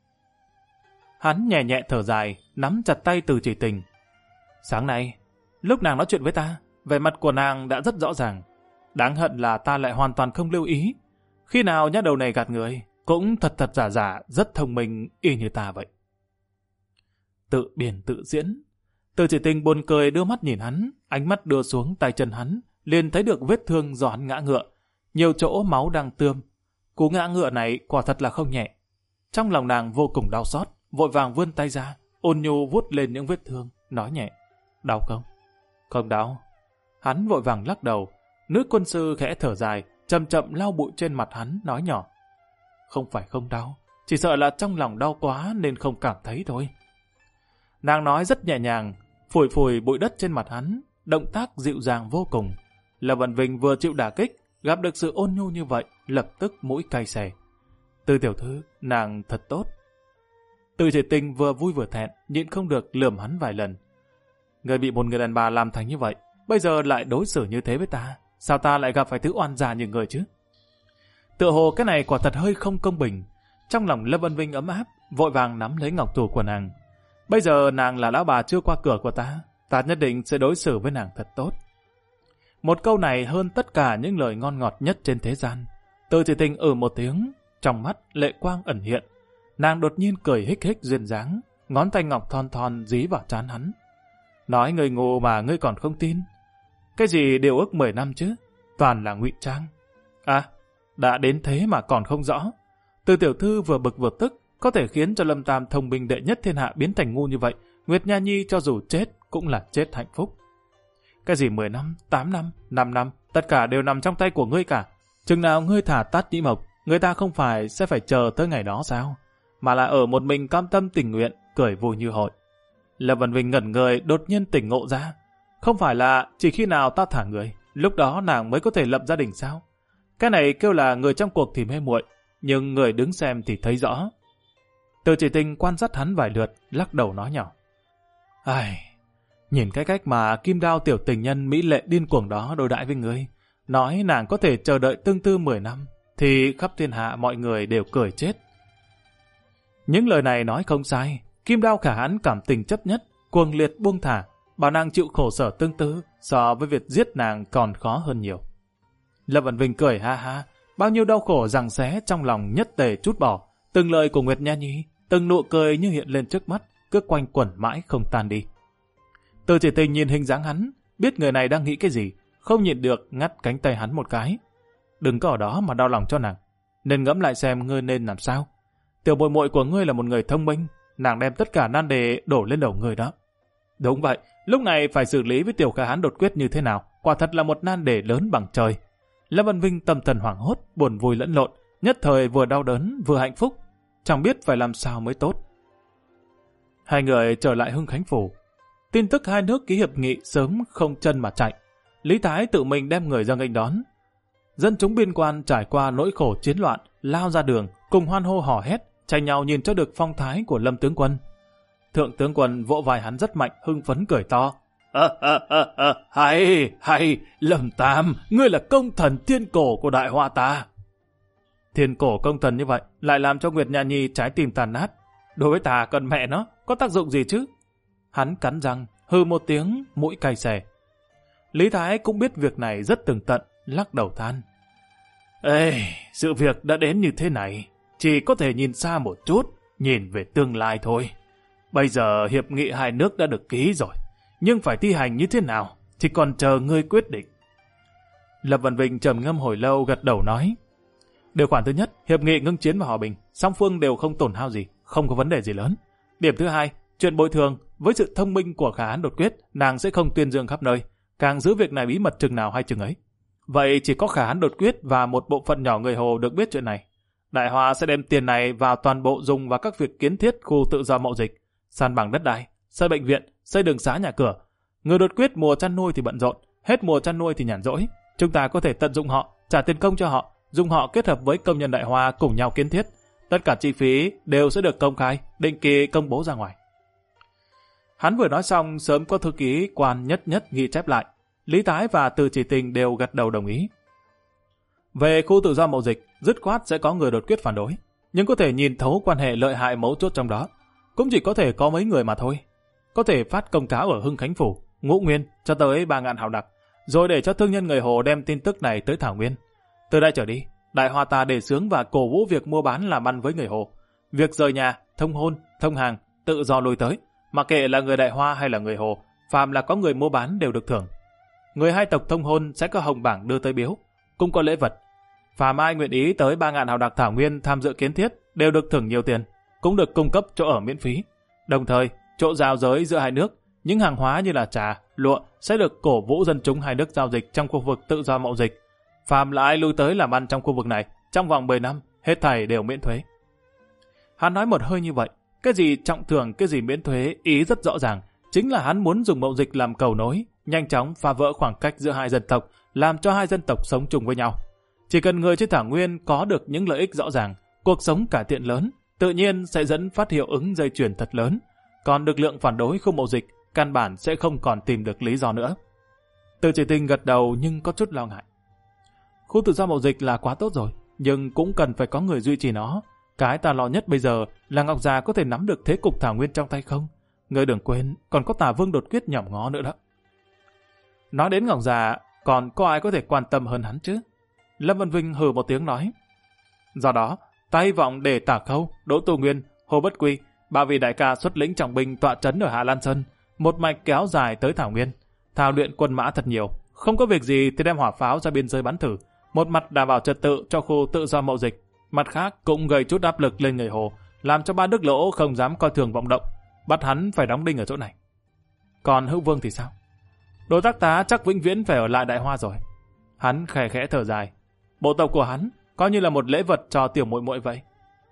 Hắn nhẹ nhẹ thở dài, nắm chặt tay Từ Chỉ Tình. Sáng nay, lúc nàng nói chuyện với ta, vẻ mặt của nàng đã rất rõ ràng. Đáng hận là ta lại hoàn toàn không lưu ý. Khi nào nhát đầu này gạt người, cũng thật thật giả giả, rất thông minh, y như ta vậy. Tự biên tự diễn. Từ Chỉ Tình buồn cười đưa mắt nhìn hắn, ánh mắt đưa xuống tay chân hắn, liền thấy được vết thương do hắn ngã ngựa. Nhiều chỗ máu đang tươm. Cú ngã ngựa này quả thật là không nhẹ. Trong lòng nàng vô cùng đau xót, vội vàng vươn tay ra, ôn nhu vuốt lên những vết thương, nói nhẹ. Đau không? Không đau. Hắn vội vàng lắc đầu. Nữ quân sư khẽ thở dài, chậm chậm lau bụi trên mặt hắn, nói nhỏ. Không phải không đau, chỉ sợ là trong lòng đau quá nên không cảm thấy thôi. Nàng nói rất nhẹ nhàng, phủi phủi bụi đất trên mặt hắn, động tác dịu dàng vô cùng. Lâm Vân Vinh vừa chịu đả kích, gặp được sự ôn nhu như vậy, lập tức mũi cay xè. Từ tiểu thư, nàng thật tốt. Từ Chỉ Tình vừa vui vừa thẹn, nhịn không được lườm hắn vài lần. Người bị một người đàn bà làm thành như vậy, bây giờ lại đối xử như thế với ta, sao ta lại gặp phải thứ oan gia như người chứ? Tựa hồ cái này quả thật hơi không công bình. Trong lòng Lâm Vân Vinh ấm áp, vội vàng nắm lấy ngọc thủ của nàng. Bây giờ nàng là lão bà chưa qua cửa của ta nhất định sẽ đối xử với nàng thật tốt. Một câu này hơn tất cả những lời ngon ngọt nhất trên thế gian. Từ Chỉ Tình một tiếng, trong mắt lệ quang ẩn hiện. Nàng đột nhiên cười hích hích duyên dáng, ngón tay ngọc thon thon dí vào trán hắn. Nói người ngu mà ngươi còn không tin. Cái gì điều ước 10 năm chứ? Toàn là ngụy trang. À, đã đến thế mà còn không rõ. Từ tiểu thư vừa bực vừa tức, có thể khiến cho Lâm Tam thông minh đệ nhất thiên hạ biến thành ngu như vậy. Nguyệt Nha Nhi cho dù chết cũng là chết hạnh phúc. Cái gì 10 năm, 8 năm, 5 năm, tất cả đều nằm trong tay của ngươi cả. Chừng nào ngươi thả Tát Nhĩ Mộc, người ta không phải sẽ phải chờ tới ngày đó sao? Mà là ở một mình cam tâm tình nguyện, cười vui như hội. Lâm Vân Vinh ngẩn người đột nhiên tỉnh ngộ ra. Không phải là chỉ khi nào ta thả người, lúc đó nàng mới có thể lập gia đình sao? Cái này kêu là người trong cuộc thì mê muội, nhưng người đứng xem thì thấy rõ. Từ Chỉ Tình quan sát hắn vài lượt, lắc đầu nói nhỏ. Ai, nhìn cái cách mà Kim Đao tiểu tình nhân mỹ lệ điên cuồng đó đối đãi với ngươi, nói nàng có thể chờ đợi tương tư 10 năm, thì khắp thiên hạ mọi người đều cười chết. Những lời này nói không sai, Kim Đao khả hãn cảm tình chấp nhất, cuồng liệt buông thả, bảo nàng chịu khổ sở tương tư, so với việc giết nàng còn khó hơn nhiều. Lâm Vân Vinh cười ha ha, bao nhiêu đau khổ giằng xé trong lòng nhất tề trút bỏ, từng lời của Nguyệt Nha Nhi, từng nụ cười như hiện lên trước mắt, cứ quanh quẩn mãi không tan đi. Từ Chỉ Tình nhìn hình dáng hắn, biết người này đang nghĩ cái gì, không nhịn được ngắt cánh tay hắn một cái. Đừng có ở đó mà đau lòng cho nàng, nên ngẫm lại xem ngươi nên làm sao. Tiểu muội muội của ngươi là một người thông minh, nàng đem tất cả nan đề đổ lên đầu ngươi đó. Đúng vậy, lúc này phải xử lý với tiểu khả hãn đột quyết như thế nào, quả thật là một nan đề lớn bằng trời. Lâm Vân Vinh tâm thần hoảng hốt, buồn vui lẫn lộn, nhất thời vừa đau đớn vừa hạnh phúc, chẳng biết phải làm sao mới tốt. Hai người trở lại Hưng Khánh Phủ. Tin tức hai nước ký hiệp nghị sớm không chân mà chạy. Lý Thái tự mình đem người ra nghênh đón. Dân chúng biên quan trải qua nỗi khổ chiến loạn, lao ra đường, cùng hoan hô hò hét, tranh nhau nhìn cho được phong thái của Lâm tướng quân. Thượng tướng quân vỗ vai hắn rất mạnh, hưng phấn cười to. Hay, Lâm Tam, ngươi là công thần thiên cổ của Đại Hoa ta. Thiên cổ công thần như vậy, lại làm cho Nguyệt Nha Nhi trái tim tàn nát. Đối với ta cần mẹ nó, có tác dụng gì chứ? Hắn cắn răng, hừ một tiếng, mũi cay xè. Lý Thái cũng biết việc này rất tường tận, lắc đầu than. Ê, sự việc đã đến như thế này, chỉ có thể nhìn xa một chút, nhìn về tương lai thôi. Bây giờ hiệp nghị hai nước đã được ký rồi, nhưng phải thi hành như thế nào, thì còn chờ ngươi quyết định. Lâm Vân Vinh trầm ngâm hồi lâu gật đầu nói. Điều khoản thứ nhất, hiệp nghị ngưng chiến và hòa bình, song phương đều không tổn hao gì, không có vấn đề gì lớn. Điểm thứ hai, chuyện bồi thường, với sự thông minh của khả hãn đột quyết, nàng sẽ không tuyên dương khắp nơi, càng giữ việc này bí mật chừng nào hay chừng ấy. Vậy chỉ có khả hãn đột quyết và một bộ phận nhỏ người Hồ được biết chuyện này. Đại Hoa sẽ đem tiền này vào toàn bộ dùng vào các việc kiến thiết khu tự do mậu dịch, san bằng đất đai, xây bệnh viện, xây đường xá nhà cửa. Người đột quyết mùa chăn nuôi thì bận rộn, hết mùa chăn nuôi thì nhàn rỗi. Chúng ta có thể tận dụng họ, trả tiền công cho họ, dùng họ kết hợp với công nhân Đại Hoa cùng nhau kiến thiết. Tất cả chi phí đều sẽ được công khai, định kỳ công bố ra ngoài. Hắn vừa nói xong, sớm có thư ký quan nhất ghi chép lại. Lý Tái và Từ Chỉ Tình đều gật đầu đồng ý. Về khu tự do mậu dịch, dứt khoát sẽ có người đột quyết phản đối, nhưng có thể nhìn thấu quan hệ lợi hại mấu chốt trong đó. Cũng chỉ có thể có mấy người mà thôi. Có thể phát công cáo ở Hưng Khánh Phủ, Ngũ Nguyên cho tới 3.000 hào đặc, rồi để cho thương nhân người Hồ đem tin tức này tới Thảo Nguyên. Từ đây trở đi, Đại Hoa ta đề xướng và cổ vũ việc mua bán làm ăn với người Hồ. Việc rời nhà, thông hôn, thông hàng, tự do lui tới, mặc kệ là người Đại Hoa hay là người Hồ, phàm là có người mua bán đều được thưởng. Người hai tộc thông hôn sẽ có hồng bảng đưa tới biếu, cũng có lễ vật. Phàm ai nguyện ý tới 3.000 hào đặc Thảo Nguyên tham dự kiến thiết đều được thưởng nhiều tiền, cũng được cung cấp chỗ ở miễn phí. Đồng thời, chỗ giao giới giữa hai nước, những hàng hóa như là trà, lụa sẽ được cổ vũ dân chúng hai nước giao dịch trong khu vực tự do mậu dịch. Phàm là ai lui tới làm ăn trong khu vực này, trong vòng 10 năm, hết thảy đều miễn thuế. Hắn nói một hơi như vậy, cái gì trọng thưởng, cái gì miễn thuế, ý rất rõ ràng, chính là hắn muốn dùng mậu dịch làm cầu nối, nhanh chóng phá vỡ khoảng cách giữa hai dân tộc, làm cho hai dân tộc sống chung với nhau. Chỉ cần người trên Thảo Nguyên có được những lợi ích rõ ràng, cuộc sống cải thiện lớn, tự nhiên sẽ dẫn phát hiệu ứng dây chuyền thật lớn. Còn lực lượng phản đối khu mậu dịch, căn bản sẽ không còn tìm được lý do nữa. Từ Chỉ Tình gật đầu nhưng có chút lo ngại. Khu tự do mậu dịch là quá tốt rồi, nhưng cũng cần phải có người duy trì nó. Cái ta lo nhất bây giờ là Ngọc Già có thể nắm được thế cục Thảo Nguyên trong tay không? Người đừng quên, còn có Tả Vương đột quyết nhỏm ngó nữa đó. Nói đến Ngọc Già, còn có ai có thể quan tâm hơn hắn chứ? Lâm Văn Vinh hừ một tiếng nói. Do đó, ta hy vọng để Tả Khâu, Đỗ Tu Nguyên, Hồ Bất Quy, ba vị đại ca xuất lĩnh trọng binh tọa trấn ở Hạ Lan Sơn, một mạch kéo dài tới Thảo Nguyên, thao luyện quân mã thật nhiều, không có việc gì thì đem hỏa pháo ra biên giới bắn thử, một mặt đảm bảo trật tự cho khu tự do mậu dịch, mặt khác cũng gây chút áp lực lên người Hồ, làm cho ba Đức Lỗ không dám coi thường vọng động, bắt hắn phải đóng đinh ở chỗ này. Còn Hữu Vương thì sao? Đồ Tác Tá chắc vĩnh viễn phải ở lại Đại Hoa rồi. Hắn khẽ khẽ thở dài. Bộ tộc của hắn coi như là một lễ vật cho tiểu muội muội vậy.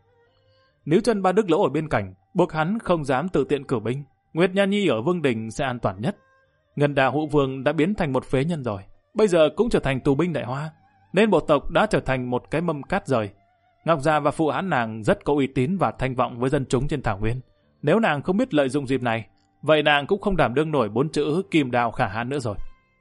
Nếu chân ba Đức Lỗ ở bên cạnh, buộc hắn không dám tự tiện cử binh, Nguyệt Nha Nhi ở Vương Đình sẽ an toàn nhất. Ngân Đà Hữu Vương đã biến thành một phế nhân rồi, bây giờ cũng trở thành tù binh Đại Hoa, nên bộ tộc đã trở thành một cái mâm cát rời. Ngọc Già và phụ hãn nàng rất có uy tín và thanh vọng với dân chúng trên Thảo Nguyên. Nếu nàng không biết lợi dụng dịp này, vậy nàng cũng không đảm đương nổi 4 chữ Kim Đao Khả Hãn nữa rồi.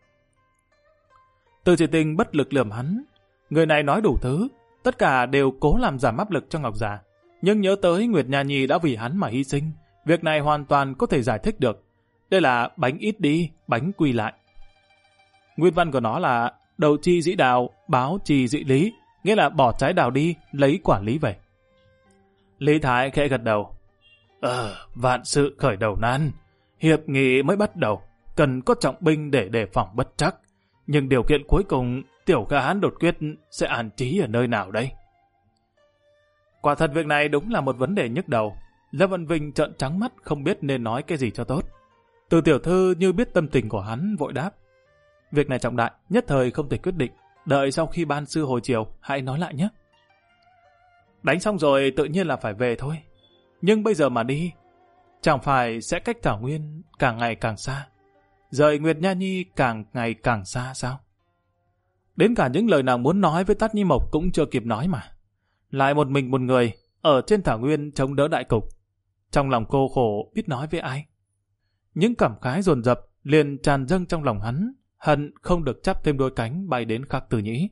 Từ Chỉ Tình bất lực lườm hắn. Người này nói đủ thứ, tất cả đều cố làm giảm áp lực cho Ngọc Già. Nhưng nhớ tới Nguyệt Nha Nhi đã vì hắn mà hy sinh, việc này hoàn toàn có thể giải thích được. Đây là bánh ít đi, bánh quy lại. Nguyên văn của nó là đầu chi dĩ đào, báo chi dĩ lý, nghĩa là bỏ trái đào đi, lấy quả lý về. Lý Thái khẽ gật đầu. Vạn sự khởi đầu nan, hiệp nghị mới bắt đầu, cần có trọng binh để đề phòng bất trắc. Nhưng điều kiện cuối cùng, tiểu Khả Hãn đột quyết sẽ an trí ở nơi nào đây? Quả thật việc này đúng là một vấn đề nhức đầu. Lâm Văn Vinh trợn trắng mắt không biết nên nói cái gì cho tốt. Từ tiểu thư như biết tâm tình của hắn vội đáp. Việc này trọng đại, nhất thời không thể quyết định. Đợi sau khi ban sư hồi chiều, hãy nói lại nhé. Đánh xong rồi tự nhiên là phải về thôi. Nhưng bây giờ mà đi, chẳng phải sẽ cách Thảo Nguyên càng ngày càng xa, rời Nguyệt Nha Nhi càng ngày càng xa sao? Đến cả những lời nàng muốn nói với Tát Nhi Mộc cũng chưa kịp nói mà. Lại một mình một người, ở trên Thảo Nguyên chống đỡ đại cục. Trong lòng cô khổ biết nói với ai. Những cảm khái dồn dập liền tràn dâng trong lòng hắn, hận không được chắp thêm đôi cánh bay đến Khắc Tử Nhĩ.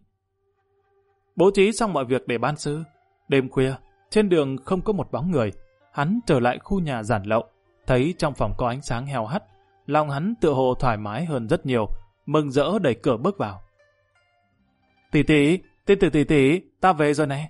Bố trí xong mọi việc để ban sư. Đêm khuya, trên đường không có một bóng người. Hắn trở lại khu nhà giản lậu, thấy trong phòng có ánh sáng heo hắt, lòng hắn tựa hồ thoải mái hơn rất nhiều, mừng rỡ đẩy cửa bước vào. Tỷ tỷ, ta về rồi nè.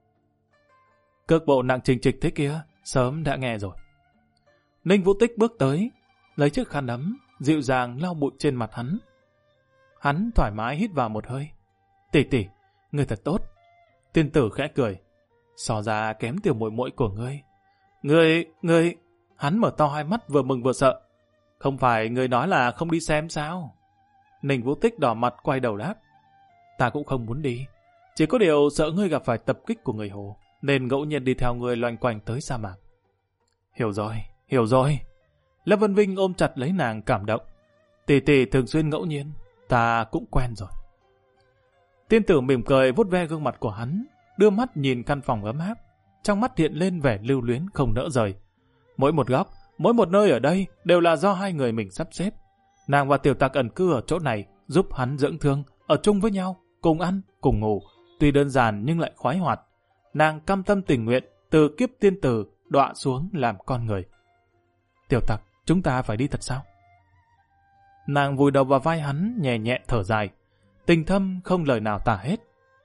Cước bộ nặng trình trịch thế kia, sớm đã nghe rồi. Ninh Vũ Tích bước tới, lấy chiếc khăn ấm, dịu dàng lau bụi trên mặt hắn. Hắn thoải mái hít vào một hơi. Tỷ, ngươi thật tốt. Tiên tử khẽ cười. So ra kém tiểu muội muội của ngươi. Ngươi... Hắn mở to hai mắt vừa mừng vừa sợ. Không phải ngươi nói là không đi xem sao? Ninh Vũ Tích đỏ mặt quay đầu đáp. Ta cũng không muốn đi. Chỉ có điều sợ ngươi gặp phải tập kích của người Hồ, nên ngẫu nhiên đi theo ngươi loanh quanh tới sa mạc. Hiểu rồi. Lâm Vân Vinh ôm chặt lấy nàng cảm động. Tỷ tỷ thường xuyên ngẫu nhiên, ta cũng quen rồi. Tiên tử mỉm cười vuốt ve gương mặt của hắn, đưa mắt nhìn căn phòng ấm áp, trong mắt hiện lên vẻ lưu luyến không nỡ rời. Mỗi một góc, mỗi một nơi ở đây đều là do hai người mình sắp xếp. Nàng và Tiểu Tặc ẩn cư ở chỗ này, giúp hắn dưỡng thương, ở chung với nhau, cùng ăn, cùng ngủ, tuy đơn giản nhưng lại khoái hoạt. Nàng cam tâm tình nguyện từ kiếp tiên tử đọa xuống làm con người. Tiểu Tặc, chúng ta phải đi thật sao? Nàng vùi đầu vào vai hắn, nhẹ nhẹ thở dài, tình thâm không lời nào tả hết.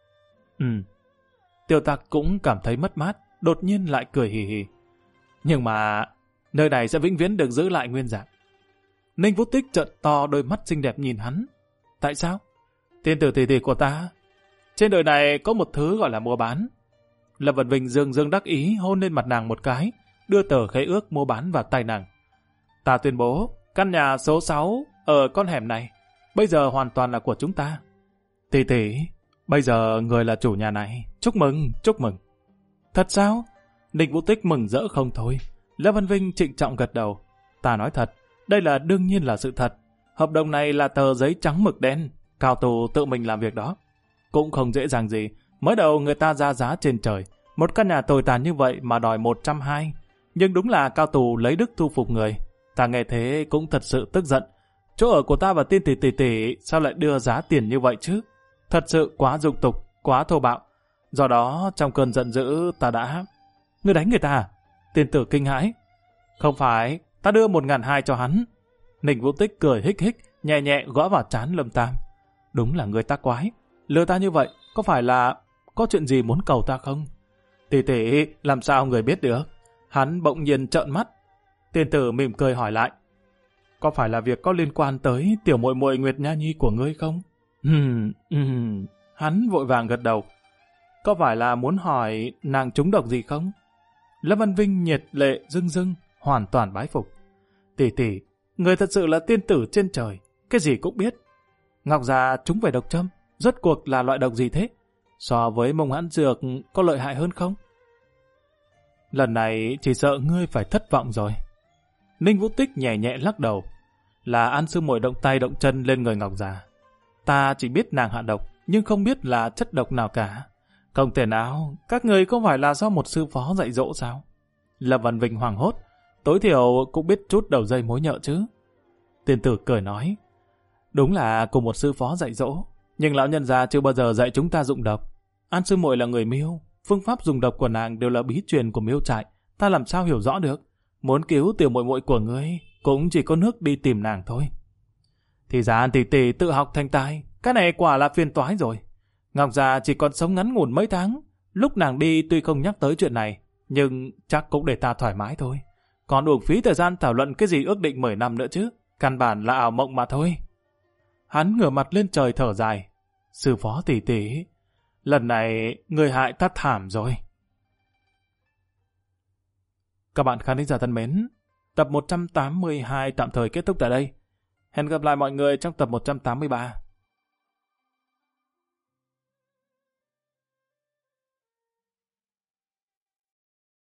Tiểu Tặc cũng cảm thấy mất mát, đột nhiên lại cười hì hì. Nhưng mà nơi này sẽ vĩnh viễn được giữ lại nguyên dạng. Ninh Vũ Tích trợn to đôi mắt xinh đẹp nhìn hắn. Tại sao? Tiên tử tỷ tỷ của ta, trên đời này có một thứ gọi là mua bán. Lâm Vân Vinh dương dương đắc ý hôn lên mặt nàng một cái, đưa tờ khế ước mua bán vào tay nàng. Ta tuyên bố, căn nhà số 6 ở con hẻm này bây giờ hoàn toàn là của chúng ta. Tỷ tỷ, bây giờ người là chủ nhà này. Chúc mừng, chúc mừng. Thật sao? Ninh Vũ Tích mừng rỡ không thôi. Lâm Vân Vinh trịnh trọng gật đầu. Ta nói thật, đây là đương nhiên là sự thật. Hợp đồng này là tờ giấy trắng mực đen, cao thủ tự mình làm việc đó. Cũng không dễ dàng gì. Mới đầu người ta ra giá trên trời. Một căn nhà tồi tàn như vậy mà đòi 120. Nhưng đúng là cao thủ lấy đức thu phục người. Ta nghe thế cũng thật sự tức giận. Chỗ ở của ta và tiên tỷ tỷ tỷ sao lại đưa giá tiền như vậy chứ? Thật sự quá dục tục, quá thô bạo. Do đó trong cơn giận dữ ta đã... Ngươi đánh người ta à? Tiên tử kinh hãi. Không phải, ta đưa 1.200 cho hắn. Ninh Vũ Tích cười hích hích, nhẹ nhẹ gõ vào trán Lâm Tam. Đúng là người ta quái. Lừa ta như vậy, có phải là có chuyện gì muốn cầu ta không? Tỷ tỷ, làm sao người biết được? Hắn bỗng nhiên trợn mắt. Tiên tử mỉm cười hỏi lại. Có phải là việc có liên quan tới tiểu muội muội Nguyệt Nha Nhi của ngươi không? Hắn vội vàng gật đầu. Có phải là muốn hỏi nàng trúng độc gì không? Lâm Văn Vinh nhiệt lệ rưng rưng, hoàn toàn bái phục. Tỷ tỷ, người thật sự là tiên tử trên trời, cái gì cũng biết. Ngọc già trúng về độc châm, rốt cuộc là loại độc gì thế? So với mông hãn dược có lợi hại hơn không? Lần này chỉ sợ ngươi phải thất vọng rồi. Ninh Vũ Tích nhẹ nhẹ lắc đầu. Là An sư muội động tay động chân lên người Ngọc già. Ta chỉ biết nàng hạ độc, nhưng không biết là chất độc nào cả. Không thể nào, các người không phải là do một sư phó dạy dỗ sao? Lâm Văn Vinh hoảng hốt, tối thiểu cũng biết chút đầu dây mối nhợ chứ. Tiên tử cười nói, đúng là cùng một sư phó dạy dỗ, nhưng lão nhân gia chưa bao giờ dạy chúng ta dụng độc. An sư muội là người Miêu, phương pháp dùng độc của nàng đều là bí truyền của Miêu trại, ta làm sao hiểu rõ được? Muốn cứu tiểu muội muội của ngươi, cũng chỉ có nước đi tìm nàng thôi. Thì ra tỷ tỷ tự học thành tài, cái này quả là phiền toái rồi. Ngọc già chỉ còn sống ngắn ngủn mấy tháng, lúc nàng đi tuy không nhắc tới chuyện này, nhưng chắc cũng để ta thoải mái thôi. Còn uổng phí thời gian thảo luận cái gì ước định 10 năm nữa chứ, căn bản là ảo mộng mà thôi. Hắn ngửa mặt lên trời thở dài. Sư phó tỷ tỷ, lần này người hại ta thảm rồi. Các bạn khán thính giả thân mến, tập 182 tạm thời kết thúc tại đây. Hẹn gặp lại mọi người trong tập 183.